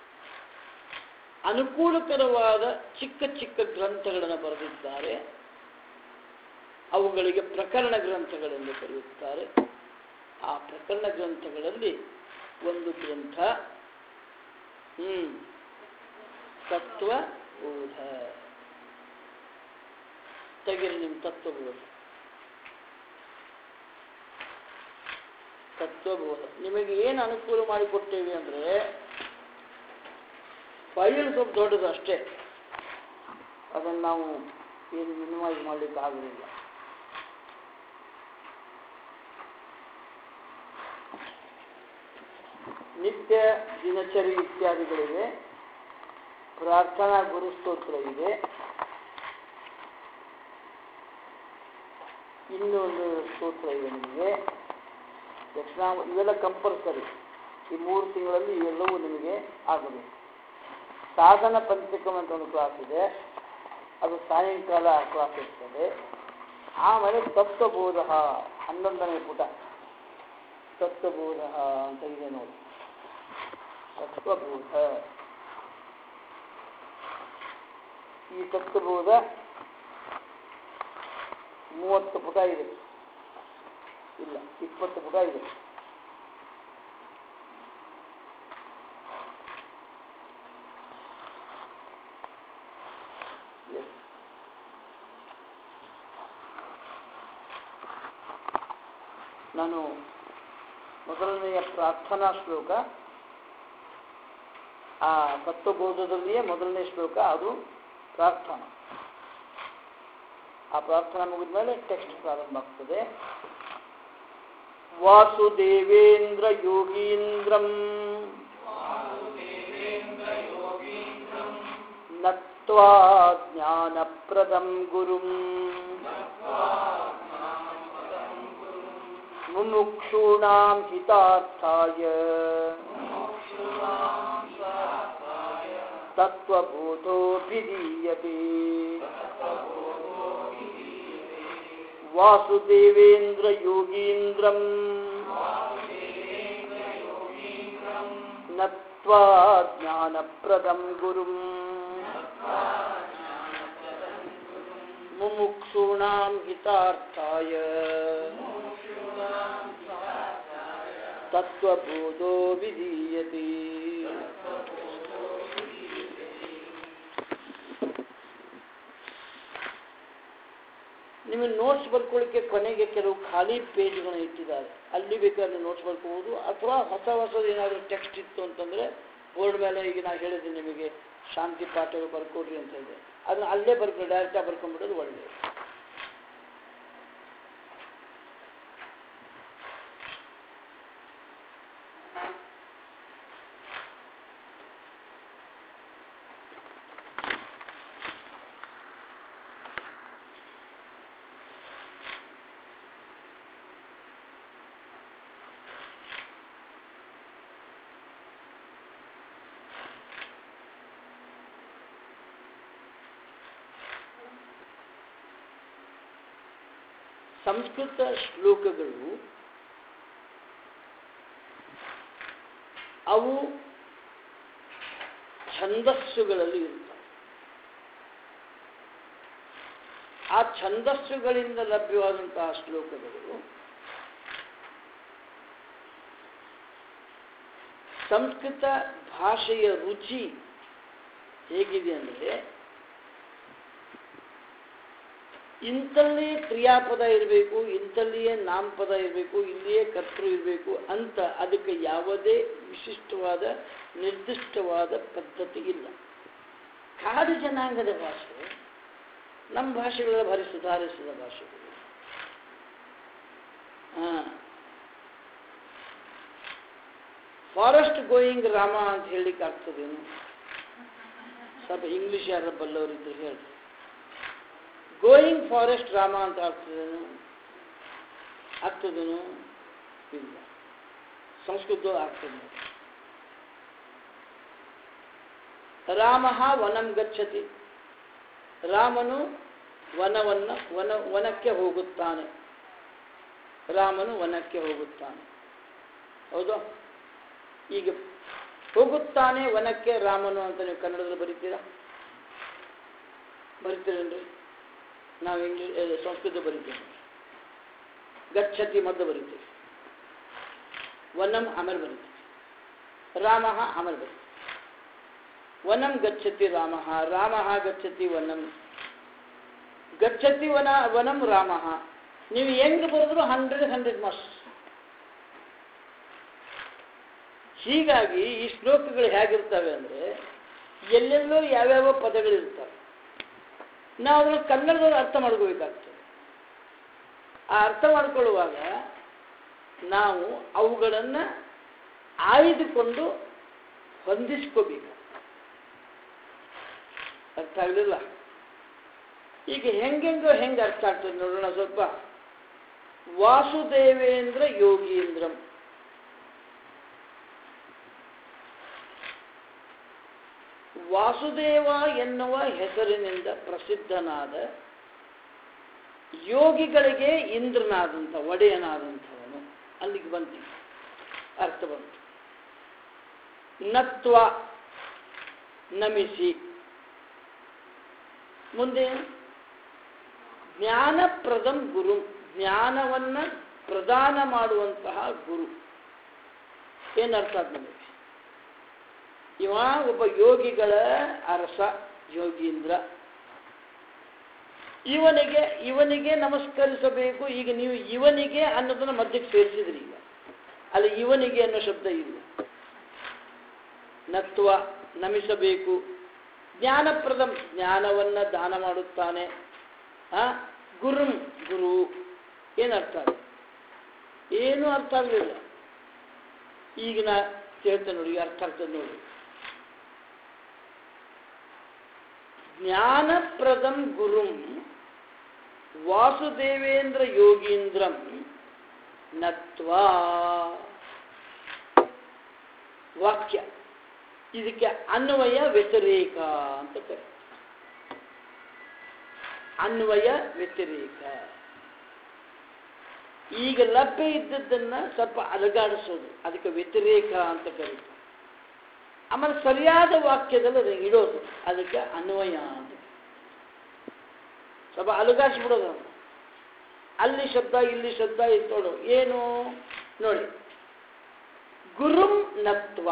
ಅನುಕೂಲಕರವಾದ ಚಿಕ್ಕ ಚಿಕ್ಕ ಗ್ರಂಥಗಳನ್ನು ಬರೆದಿದ್ದಾರೆ. ಅವುಗಳಿಗೆ ಪ್ರಕರಣ ಗ್ರಂಥಗಳೆಂದು ಕರೆಯುತ್ತಾರೆ. ಆ ಪ್ರಕರಣ ಗ್ರಂಥಗಳಲ್ಲಿ ಒಂದು ಗ್ರಂಥ ತತ್ವಬೋಧ. ತೆಗೆರಿ ನಿಮ್ಮ ತತ್ವಬೋಧ. ನಿಮಗೆ ಏನು ಅನುಕೂಲ ಮಾಡಿಕೊಟ್ಟೇವೆ ಅಂದರೆ ಫೈಲ್ ಸ್ವಲ್ಪ ದೊಡ್ಡದು ಅಷ್ಟೇ, ಅದನ್ನು ನಾವು ಏನು ಮಿನಿಮೈಸ್ ಮಾಡಲಿಕ್ಕೆ ಆಗುವುದಿಲ್ಲ. ನಿತ್ಯ ದಿನಚರಿ ಇತ್ಯಾದಿಗಳಿವೆ, ಪ್ರಾರ್ಥನಾ ಗುರುಸ್ತೋತ್ರ ಇದೆ, ಇನ್ನೊಂದು ಸ್ತೋತ್ರ ಇದೆ ನಿಮಗೆ ದಕ್ಷಿಣ. ಇವೆಲ್ಲ ಕಂಪಲ್ಸರಿ. ಈ 3 ತಿಂಗಳಲ್ಲಿ ಇವೆಲ್ಲವೂ ನಿಮಗೆ ಆಗಬೇಕು. ಸಾಧನ ಪಂಚಕಂ ಅಂತ ಒಂದು ಕ್ಲಾಸ್ ಇದೆ, ಅದು ಸಾಯಂಕಾಲ ಕ್ಲಾಸ್ ಇರ್ತದೆ. ಆಮೇಲೆ ತತ್ವಬೋಧ 11ನೇ ಪುಟ ತತ್ವಬೋಧ ಅಂತ ಇದೆ ನೋಡಿ. ತತ್ವಬೋಧ, ಈ ತತ್ವಬೋಧ 30 ಪುಟ ಇದೆ, ಇಲ್ಲ 20 ಪುಟ ಇದೆ. ನಾನು ಮೊದಲನೆಯ ಪ್ರಾರ್ಥನಾ ಶ್ಲೋಕ, ಆ ತತ್ವಬೋಧದಲ್ಲಿಯೇ ಮೊದಲನೇ ಶ್ಲೋಕ ಅದು ಪ್ರಾರ್ಥನಾ. ಆ ಪ್ರಾರ್ಥನಾ ಮುಗಿದ ಮೇಲೆ ಟೆಕ್ಸ್ಟ್ ಪ್ರಾರಂಭ ಆಗ್ತದೆ. ವಾಸುದೇವೇಂದ್ರ ಯೋಗೀಂದ್ರಂ ನತ್ವಾ ಜ್ಞಾನಪ್ರದಂ ಗುರುಂ ಮುಮುಕ್ಷೂಣಾಂ ಹಿತಾರ್ಥಾಯ ತತ್ವಬೋಧೋಭಿಧೀಯತೆ. ವಾಸುದೇವೇಂದ್ರ ಯೋಗೀಂದ್ರಂ ನತ್ವಾ ಜ್ಞಾನಪ್ರದಂ ಗುರುಂ ಮುಮುಕ್ಷೂಣಾಂ ಹಿತಾರ್ಥಾಯ ತತ್ವಬೋಧೋ ವಿಧೀಯತೆ. ನಿಮಗೆ ನೋಟ್ಸ್ ಬರ್ಕೊಳ್ಳಿಕ್ಕೆ ಕೊನೆಗೆ ಕೆಲವು ಖಾಲಿ ಪೇಜ್ಗಳನ್ನು ಇಟ್ಟಿದ್ದಾರೆ, ಅಲ್ಲಿ ಬೇಕಾದ್ರೆ ನೋಟ್ಸ್ ಬರ್ಕೋಬಹುದು. ಅಥವಾ ಹೊಸದು ಏನಾದರೂ ಟೆಕ್ಸ್ಟ್ ಇತ್ತು ಅಂತಂದರೆ ಬೋರ್ಡ್ ಮೇಲೆ ಈಗ ನಾನು ಹೇಳಿದ್ದೀನಿ ನಿಮಗೆ ಶಾಂತಿ ಪಾಠಗಳು ಬರ್ಕೊಡ್ರಿ ಅಂತ ಇದೆ, ಅದನ್ನು ಅಲ್ಲೇ ಬರ್ಕೊಂಡು ಡೈರೆಕ್ಟಾಗಿ ಬರ್ಕೊಂಡ್ಬಿಡೋದು ಒಳ್ಳೆಯದು. ಸಂಸ್ಕೃತ ಶ್ಲೋಕಗಳು ಅವು ಛಂದಸ್ಸುಗಳಲ್ಲಿ ಇರುತ್ತವೆ. ಆ ಛಂದಸ್ಸುಗಳಿಂದ ಲಭ್ಯವಾದಂತಹ ಶ್ಲೋಕಗಳು ಸಂಸ್ಕೃತ ಭಾಷೆಯ ರುಚಿ ಹೇಗಿದೆ ಅಂದರೆ ಇಂಥಲ್ಲೇ ಕ್ರಿಯಾಪದ ಇರಬೇಕು, ಇಂಥಲ್ಲಿಯೇ ನಾಮಪದ ಇರಬೇಕು, ಇಲ್ಲಿಯೇ ಕರ್ತೃ ಇರಬೇಕು ಅಂತ ಅದಕ್ಕೆ ಯಾವುದೇ ವಿಶಿಷ್ಟವಾದ ನಿರ್ದಿಷ್ಟವಾದ ಪದ್ಧತಿ ಇಲ್ಲ. ಕಾಡು ಜನಾಂಗದ ಭಾಷೆ. ನಮ್ಮ ಭಾಷೆಗಳೆಲ್ಲ ಭಾರಿ ಸುಧಾರಿಸಿದ ಭಾಷೆಗಳು. ಫಾರೆಸ್ಟ್ ಗೋಯಿಂಗ್ ರಾಮ ಅಂತ ಹೇಳಲಿಕ್ಕೆ ಆಗ್ತದೇನು? ಸ್ವಲ್ಪ ಇಂಗ್ಲೀಷ್ ಯಾರು ಬಲ್ಲವರಿದ್ದು ಹೇಳಿ. ಗೋಯಿಂಗ್ ಫಾರೆಸ್ಟ್ ರಾಮ ಅಂತ ಆಗ್ತದೇನು? ಇಲ್ಲ. ಸಂಸ್ಕೃತ ಆಗ್ತದೆ. ರಾಮ ವನಂ ಗಚ್ಚತಿ. ರಾಮನು ವನಕ್ಕೆ ಹೋಗುತ್ತಾನೆ. ರಾಮನು ವನಕ್ಕೆ ಹೋಗುತ್ತಾನೆ. ಹೌದು? ಈಗ ಹೋಗುತ್ತಾನೆ ವನಕ್ಕೆ ರಾಮನು ಅಂತ ನೀವು ಕನ್ನಡದಲ್ಲಿ ಬರೀತೀರಾ? ಬರೀತೀರೇನ್ರಿ? ನಾವು ಸಂಸ್ಕೃತ ಬರೀತೀವಿ. ಗಚ್ಚತಿ ಮೊದಲು ಬರೀತೀವಿ, ವನಂ ಆಮೇಲೆ ಬರೀತೀವಿ, ರಾಮ ಆಮೇಲೆ ಬರೀತೀವಿ. ವನಂ ಗಚ್ಚತಿ ರಾಮ, ರಾಮ ಗಚ್ಚತಿ ವನಂ, ಗಚ್ಚತಿ ವನಂ ರಾಮ. ನೀವು ಹೆಂಗೆ ಬರೆದ್ರು 100 ಮಾರ್ಕ್ಸ್. ಹೀಗಾಗಿ ಈ ಶ್ಲೋಕಗಳು ಹೇಗಿರ್ತವೆ ಅಂದರೆ ಎಲ್ಲೆಲ್ಲೋ ಯಾವ್ಯಾವ ಪದಗಳಿರ್ತವೆ. ನಾವು ಅದನ್ನು ಕನ್ನಡದಲ್ಲಿ ಅರ್ಥ ಮಾಡ್ಕೋಬೇಕಾಗ್ತದೆ. ಆ ಅರ್ಥ ಮಾಡ್ಕೊಳ್ಳುವಾಗ ನಾವು ಅವುಗಳನ್ನು ಆಯ್ದುಕೊಂಡು ಹೊಂದಿಸ್ಕೋಬೇಕು. ಅರ್ಥ ಆಗಲಿಲ್ಲ? ಈಗ ಹೆಂಗೆ ಅರ್ಥ ಆಗ್ತದೆ ನೋಡೋಣ ಸ್ವಲ್ಪ. ವಾಸುದೇವೇಂದ್ರ ಯೋಗೀಂದ್ರಂ. ವಾಸುದೇವ ಎನ್ನುವ ಹೆಸರಿನಿಂದ ಪ್ರಸಿದ್ಧನಾದ, ಯೋಗಿಗಳಿಗೆ ಇಂದ್ರನಾದಂಥ ಒಡೆಯನಾದಂಥವನು. ಅಲ್ಲಿಗೆ ಬಂತು, ಅರ್ಥ ಬಂತು. ನತ್ವ ನಮಿಸಿ. ಮುಂದೆ ಜ್ಞಾನಪ್ರದಂ ಗುರು, ಜ್ಞಾನವನ್ನು ಪ್ರದಾನ ಮಾಡುವಂತಹ ಗುರು. ಏನರ್ಥ ನಮಗೆ? ಇವ ಒಬ್ಬ ಯೋಗಿಗಳ ಅರಸ, ಯೋಗೀಂದ್ರ. ಇವನಿಗೆ ನಮಸ್ಕರಿಸಬೇಕು. ಈಗ ನೀವು ಇವನಿಗೆ ಅನ್ನೋದನ್ನ ಮಧ್ಯಕ್ಕೆ ಸೇರಿಸಿದ್ರಿ. ಈಗ ಅಲ್ಲಿ ಇವನಿಗೆ ಅನ್ನೋ ಶಬ್ದ ಇಲ್ಲ. ನತ್ವ ನಮಿಸಬೇಕು. ಜ್ಞಾನಪ್ರದಂ, ಜ್ಞಾನವನ್ನ ದಾನ ಮಾಡುತ್ತಾನೆ. ಗುರುಂ, ಗುರು. ಏನರ್ಥ? ಏನು ಅರ್ಥ ಆಗಲಿಲ್ಲ. ಈಗ ನಾ ಹೇಳ್ತೇನೆ ನೋಡಿ, ಅರ್ಥ ಆಗ್ತದೆ ನೋಡಿ. ಜ್ಞಾನಪ್ರದಂ ಗುರುಂ ವಾಸುದೇವೇಂದ್ರ ಯೋಗೀಂದ್ರಂ ನತ್ವಾ. ವಾಕ್ಯ ಇದಕ್ಕೆ ಅನ್ವಯ ವ್ಯತಿರೇಕ ಅಂತ ಕರೆ. ಅನ್ವಯ ವ್ಯತಿರೇಕ. ಈಗ ಲಭ್ಯ ಇದ್ದದ್ದನ್ನ ಸ್ವಲ್ಪ ಅಲಗಾಡಿಸೋದು, ಅದಕ್ಕೆ ವ್ಯತಿರೇಕ ಅಂತ ಕರೀತಾರೆ. ಆಮೇಲೆ ಸರಿಯಾದ ವಾಕ್ಯದಲ್ಲಿ ಅದನ್ನು ಇಡೋದು, ಅದಕ್ಕೆ ಅನ್ವಯ ಅಂತ. ಸ್ವಲ್ಪ ಅಲುಗಾಡಿಸ್ಬಿಡೋದು. ಅಲ್ಲಿ ಶಬ್ದ ಇಲ್ಲಿ ಶಬ್ದ ಇಟ್ಟೋಡು. ಏನು ನೋಡಿ, ಗುರುಂ ನತ್ವ.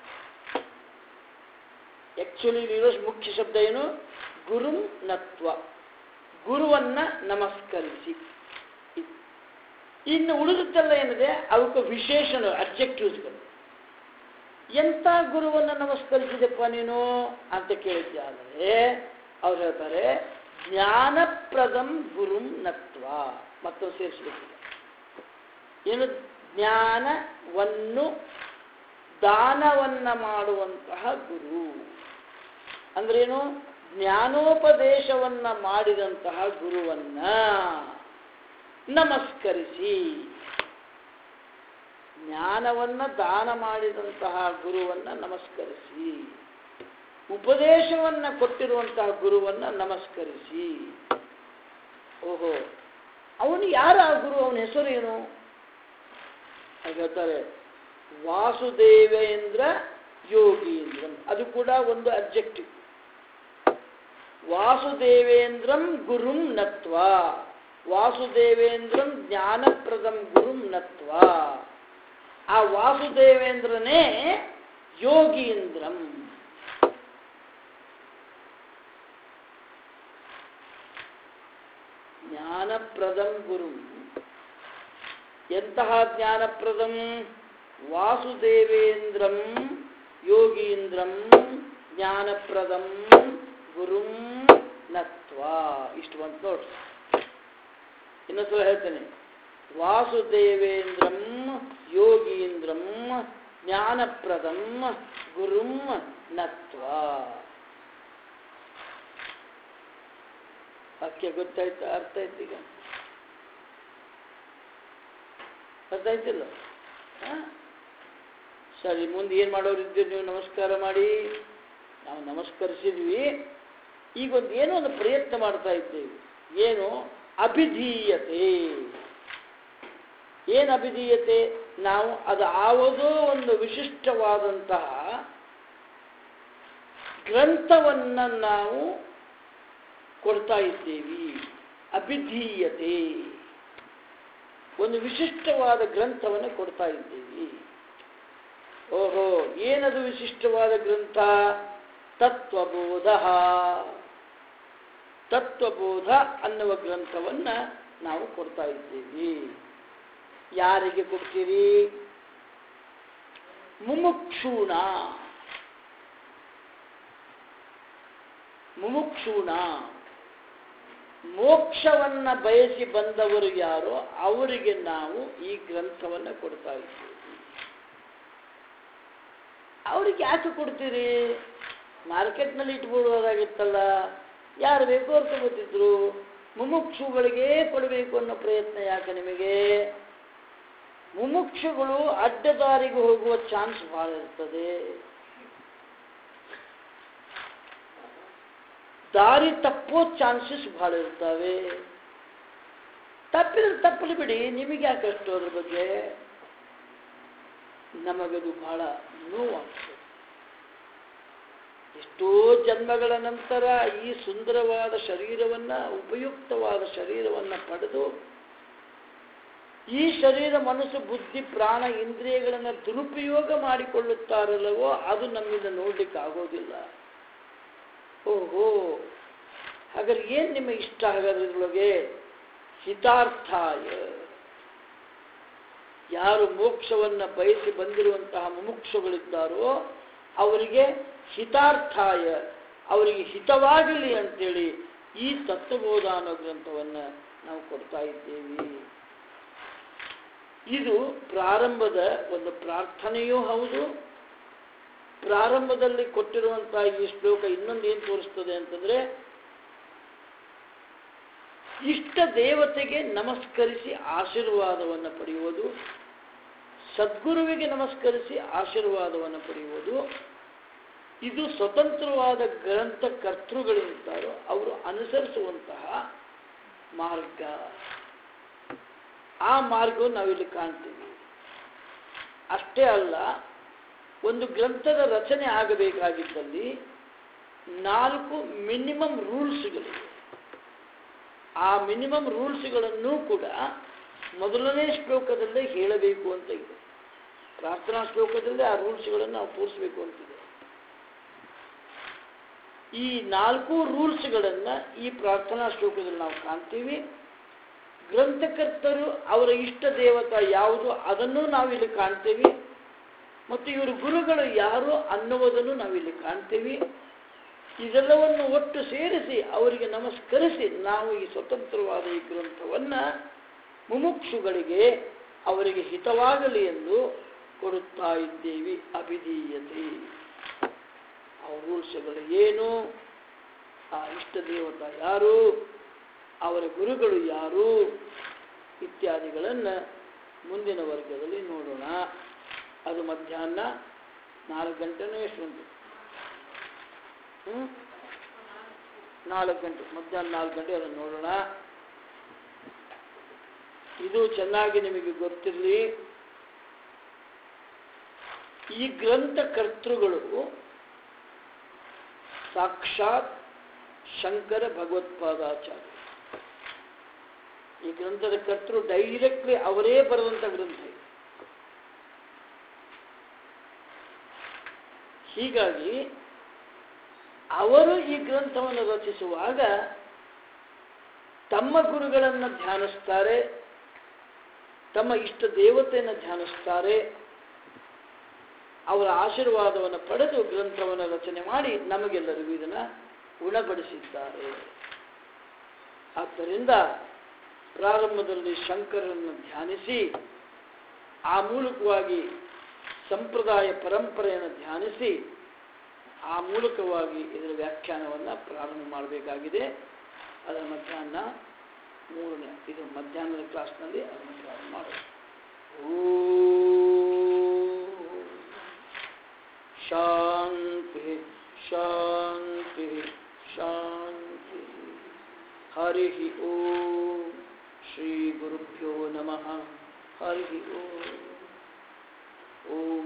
ಆಕ್ಚುಲಿ ಇರೋ ಮುಖ್ಯ ಶಬ್ದ ಏನು? ಗುರುಂ ನತ್ವ, ಗುರುವನ್ನ ನಮಸ್ಕರಿಸಿ. ಇನ್ನು ಉಳಿದುತ್ತೆಲ್ಲ ಏನಿದೆ ಅವಕ್ಕೆ ವಿಶೇಷಣ ಅಬ್ಜೆಕ್ಟಿವ್ಸ್ಗಳು. ಎಂಥ ಗುರುವನ್ನು ನಮಸ್ಕರಿಸಿದಪ್ಪ ನೀನು ಅಂತ ಕೇಳಿದ್ದಾದರೆ ಅವ್ರು ಹೇಳ್ತಾರೆ ಜ್ಞಾನಪ್ರದಂ ಗುರುಂ ನತ್ವ. ಮತ್ತು ಸೇರಿಸಬೇಕಿದೆ ಏನು? ಜ್ಞಾನವನ್ನು ದಾನವನ್ನ ಮಾಡುವಂತಹ ಗುರು ಅಂದ್ರೇನು? ಜ್ಞಾನೋಪದೇಶವನ್ನ ಮಾಡಿದಂತಹ ಗುರುವನ್ನ ನಮಸ್ಕರಿಸಿ. ಜ್ಞಾನವನ್ನ ದಾನ ಮಾಡಿದಂತಹ ಗುರುವನ್ನ ನಮಸ್ಕರಿಸಿ. ಉಪದೇಶವನ್ನ ಕೊಟ್ಟಿರುವಂತಹ ಗುರುವನ್ನ ನಮಸ್ಕರಿಸಿ. ಓಹೋ, ಅವನು ಯಾರ ಆ ಗುರು? ಅವನ ಹೆಸರು ಏನು? ಹೇಳ್ತಾರೆ ವಾಸುದೇವೇಂದ್ರ ಯೋಗೀಂದ್ರಂ. ಅದು ಕೂಡ ಒಂದು ಅಬ್ಜೆಕ್ಟಿವ್. ವಾಸುದೇವೇಂದ್ರಂ ಗುರುಂ ನತ್ವ, ವಾಸುದೇವೇಂದ್ರಂ ಜ್ಞಾನಪ್ರದಂ ಗುರುಂ ನತ್ವ. ಆ ವಾಸುದೇವೇಂದ್ರನೇ ಯೋಗೀಂದ್ರಂ. ಜ್ಞಾನಪ್ರದಂ ಗುರುಂ. ಎಂತಹ ಜ್ಞಾನಪ್ರದಂ? ವಾಸುದೇವೇಂದ್ರಂ ಯೋಗೀಂದ್ರಂ ಜ್ಞಾನಪ್ರದಂ ಗುರುಂ ನತ್ವಾ. ಇಷ್ಟು ಬಂತು ನೋಡ್ರಿ. ಇನ್ನೊಂದ್ಸಲ ಹೇಳ್ತೇನೆ. ವಾಸುದೇವೇಂದ್ರಂ ಯೋಗೀಂದ್ರಂ ಜ್ಞಾನಪ್ರದಂ ಗುರುಂ ನತ್ವಾ. ವಾಕ್ಯ ಗೊತ್ತಾಯ್ತು? ಅರ್ಥ ಆಯ್ತು? ಈಗ ಅರ್ಥ ಆಯ್ತಿಲ್ಲ? ಸರಿ, ಮುಂದೆ ಏನು ಮಾಡೋರಿದ್ದೀರಿ ನೀವು? ನಮಸ್ಕಾರ ಮಾಡಿ. ನಾವು ನಮಸ್ಕರಿಸಿದ್ವಿ. ಈಗೊಂದು ಏನೋ ಒಂದು ಪ್ರಯತ್ನ ಮಾಡ್ತಾ ಇದ್ದೇವೆ. ಏನು? ಅಭಿಧೀಯತೆ. ಏನು ಅಭಿಧೀಯತೆ? ನಾವು ಅದು ಯಾವುದೋ ಒಂದು ವಿಶಿಷ್ಟವಾದಂತಹ ಗ್ರಂಥವನ್ನು ನಾವು ಕೊಡ್ತಾ ಇದ್ದೇವೆ. ಅಭಿಧೀಯತೆ, ಒಂದು ವಿಶಿಷ್ಟವಾದ ಗ್ರಂಥವನ್ನು ಕೊಡ್ತಾ ಇದ್ದೇವೆ. ಓಹೋ, ಏನದು ವಿಶಿಷ್ಟವಾದ ಗ್ರಂಥ? ತತ್ವಬೋಧ. ತತ್ವಬೋಧ ಅನ್ನುವ ಗ್ರಂಥವನ್ನು ನಾವು ಕೊಡ್ತಾ ಇದ್ದೇವೆ. ಯಾರಿಗೆ ಕೊಡ್ತೀರಿ? ಮುಮುಕ್ಷೂಣ. ಮುಮುಕ್ಷೂಣ, ಮೋಕ್ಷವನ್ನ ಬಯಸಿ ಬಂದವರು ಯಾರೋ ಅವರಿಗೆ ನಾವು ಈ ಗ್ರಂಥವನ್ನು ಕೊಡ್ತಾ ಇದ್ದೇವೆ. ಅವ್ರಿಗೆ ಯಾಕೆ ಕೊಡ್ತೀರಿ? ಮಾರ್ಕೆಟ್ನಲ್ಲಿ ಇಟ್ಬಿಡೋದಾಗಿತ್ತಲ್ಲ, ಯಾರು ಬೇಕೋ ಅವ್ರು ತಗೋತಿದ್ರು. ಮುಮುಕ್ಷುಗಳಿಗೆ ಕೊಡಬೇಕು ಅನ್ನೋ ಪ್ರಯತ್ನ ಯಾಕೆ ನಿಮಗೆ? ಮುಮುಕ್ಷುಗಳು ಅಡ್ಡದಾರಿಗೆ ಹೋಗುವ ಚಾನ್ಸ್ ಬಹಳ ಇರ್ತದೆ. ದಾರಿ ತಪ್ಪೋ ಚಾನ್ಸಸ್ ಬಹಳ ಇರ್ತವೆ. ತಪ್ಪಿದ್ರೆ ತಪ್ಪಲಿ ಬಿಡಿ, ನಿಮಗೆ ಯಾಕಷ್ಟು ಅದ್ರ ಬಗ್ಗೆ? ನಮಗದು ಬಹಳ ನೋವಾಗ್ತದೆ. ಎಷ್ಟೋ ಜನ್ಮಗಳ ನಂತರ ಈ ಸುಂದರವಾದ ಶರೀರವನ್ನು, ಉಪಯುಕ್ತವಾದ ಶರೀರವನ್ನು ಪಡೆದು ಈ ಶರೀರ, ಮನಸ್ಸು, ಬುದ್ಧಿ, ಪ್ರಾಣ, ಇಂದ್ರಿಯಗಳನ್ನು ದುರುಪಯೋಗ ಮಾಡಿಕೊಳ್ಳುತ್ತಾರಲ್ಲವೋ ಅದು ನಮ್ಮಿಂದ ನೋಡ್ಲಿಕ್ಕೆ ಆಗೋದಿಲ್ಲ. ಓಹೋ, ಹಾಗಾದ್ರೆ ಏನು ನಿಮ್ಮ ಇಷ್ಟ? ಹಾಗಾದ್ರೆ ಇದ್ರೊಳಗೆ ಹಿತಾರ್ಥಾಯ, ಯಾರು ಮೋಕ್ಷವನ್ನು ಬಯಸಿ ಬಂದಿರುವಂತಹ ಮುಮುಕ್ಷುಗಳಿದ್ದಾರೋ ಅವರಿಗೆ ಹಿತಾರ್ಥಾಯ, ಅವರಿಗೆ ಹಿತವಾಗಲಿ ಅಂತೇಳಿ ಈ ತತ್ವಬೋಧ ಅನ್ನೋ ಗ್ರಂಥವನ್ನು ನಾವು ಕೊಡ್ತಾ ಇದ್ದೇವೆ. ಇದು ಪ್ರಾರಂಭದ ಒಂದು ಪ್ರಾರ್ಥನೆಯೂ ಹೌದು. ಪ್ರಾರಂಭದಲ್ಲಿ ಕೊಟ್ಟಿರುವಂತಹ ಈ ಶ್ಲೋಕ ಇನ್ನೊಂದು ಏನು ತೋರಿಸ್ತದೆ ಅಂತಂದ್ರೆ, ಇಷ್ಟ ದೇವತೆಗೆ ನಮಸ್ಕರಿಸಿ ಆಶೀರ್ವಾದವನ್ನು ಪಡೆಯುವುದು, ಸದ್ಗುರುವಿಗೆ ನಮಸ್ಕರಿಸಿ ಆಶೀರ್ವಾದವನ್ನು ಪಡೆಯುವುದು, ಇದು ಸ್ವತಂತ್ರವಾದ ಗ್ರಂಥ ಕರ್ತೃಗಳಿರ್ತಾರೋ ಅವರು ಅನುಸರಿಸುವಂತಹ ಮಾರ್ಗ. ಆ ಮಾರ್ಗವನ್ನು ನಾವಿಲ್ಲಿ ಕಾಣ್ತೀವಿ. ಅಷ್ಟೇ ಅಲ್ಲ, ಒಂದು ಗ್ರಂಥದ ರಚನೆ ಆಗಬೇಕಾಗಿದ್ದಲ್ಲಿ 4 ಮಿನಿಮಮ್ ರೂಲ್ಸ್ಗಳಿವೆ. ಆ ಮಿನಿಮಮ್ ರೂಲ್ಸ್ಗಳನ್ನು ಕೂಡ ಮೊದಲನೇ ಶ್ಲೋಕದಲ್ಲೇ ಹೇಳಬೇಕು ಅಂತ ಇದೆ. ಪ್ರಾರ್ಥನಾ ಶ್ಲೋಕದಲ್ಲೇ ಆ ರೂಲ್ಸ್ಗಳನ್ನು ನಾವು ತೋರಿಸಬೇಕು ಅಂತಿದೆ. ಈ 4 ರೂಲ್ಸ್ಗಳನ್ನು ಈ ಪ್ರಾರ್ಥನಾ ಶ್ಲೋಕದಲ್ಲಿ ನಾವು ಕಾಣ್ತೀವಿ. ಗ್ರಂಥಕರ್ತರು ಅವರ ಇಷ್ಟ ದೇವತಾ ಯಾವುದು ಅದನ್ನು ನಾವಿಲ್ಲಿ ಕಾಣ್ತೇವೆ. ಮತ್ತು ಇವರು ಗುರುಗಳು ಯಾರು ಅನ್ನುವುದನ್ನು ನಾವಿಲ್ಲಿ ಕಾಣ್ತೇವೆ. ಇದೆಲ್ಲವನ್ನು ಒಟ್ಟು ಸೇರಿಸಿ ಅವರಿಗೆ ನಮಸ್ಕರಿಸಿ ನಾವು ಈ ಸ್ವತಂತ್ರವಾದ ಈ ಗ್ರಂಥವನ್ನು ಮುಮುಕ್ಷುಗಳಿಗೆ ಅವರಿಗೆ ಹಿತವಾಗಲಿ ಎಂದು ಕೊಡುತ್ತಾ ಇದ್ದೇವೆ. ಅಭಿಧೀಯತೆ, ಆ ರೂಲ್ಸ್ಗಳು ಏನು, ಆ ಇಷ್ಟ ದೇವತಾ ಯಾರು, ಅವರ ಗುರುಗಳು ಯಾರು ಇತ್ಯಾದಿಗಳನ್ನು ಮುಂದಿನ ವರ್ಗದಲ್ಲಿ ನೋಡೋಣ. ಅದು ಮಧ್ಯಾಹ್ನ 4 ಗಂಟೆನೂ ಎಷ್ಟು ಉಂಟು? 4 ಗಂಟೆ, ಮಧ್ಯಾಹ್ನ 4 ಗಂಟೆ ಅದನ್ನು ನೋಡೋಣ. ಇದು ಚೆನ್ನಾಗಿ ನಿಮಗೆ ಗೊತ್ತಿರಲಿ. ಈ ಗ್ರಂಥ ಕರ್ತೃಗಳು ಸಾಕ್ಷಾತ್ ಶಂಕರ ಭಗವತ್ಪಾದಾಚಾರ್ಯ. ಈ ಗ್ರಂಥದ ಕರ್ತೃ ಡೈರೆಕ್ಟ್ಲಿ ಅವರೇ ಬರೆದಂಥ ಗ್ರಂಥ. ಹೀಗಾಗಿ ಅವರು ಈ ಗ್ರಂಥವನ್ನು ರಚಿಸುವಾಗ ತಮ್ಮ ಗುರುಗಳನ್ನು ಧ್ಯಾನಿಸ್ತಾರೆ, ತಮ್ಮ ಇಷ್ಟ ದೇವತೆಯನ್ನು ಧ್ಯಾನಿಸ್ತಾರೆ, ಅವರ ಆಶೀರ್ವಾದವನ್ನು ಪಡೆದು ಗ್ರಂಥವನ್ನು ರಚನೆ ಮಾಡಿ ನಮಗೆಲ್ಲರಿಗೂ ಇದನ್ನು ಉಣಬಡಿಸಿದ್ದಾರೆ. ಆದ್ದರಿಂದ ಪ್ರಾರಂಭದಲ್ಲಿ ಶಂಕರನ್ನು ಧ್ಯಾನಿಸಿ ಆ ಮೂಲಕವಾಗಿ ಸಂಪ್ರದಾಯ ಪರಂಪರೆಯನ್ನು ಧ್ಯಾನಿಸಿ ಆ ಮೂಲಕವಾಗಿ ಇದರ ವ್ಯಾಖ್ಯಾನವನ್ನು ಪ್ರಾರಂಭ ಮಾಡಬೇಕಾಗಿದೆ. ಅದರ ಮಧ್ಯಾಹ್ನ ಇದು ಮಧ್ಯಾಹ್ನದ ಕ್ಲಾಸ್ನಲ್ಲಿ ಅದನ್ನು ಪ್ರಾರಂಭ ಮಾಡೋದು. ಓಂ ಶಾಂತಿ ಶಾಂತಿ ಶಾಂತಿ. ಹರಿ ಓಂ ಶ್ರೀ ಗುರುಭ್ಯೋ ನಮಃ. ಹರಿ ಓಂ. ಓಂ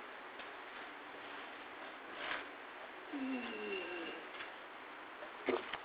ತತ್ಸತ್.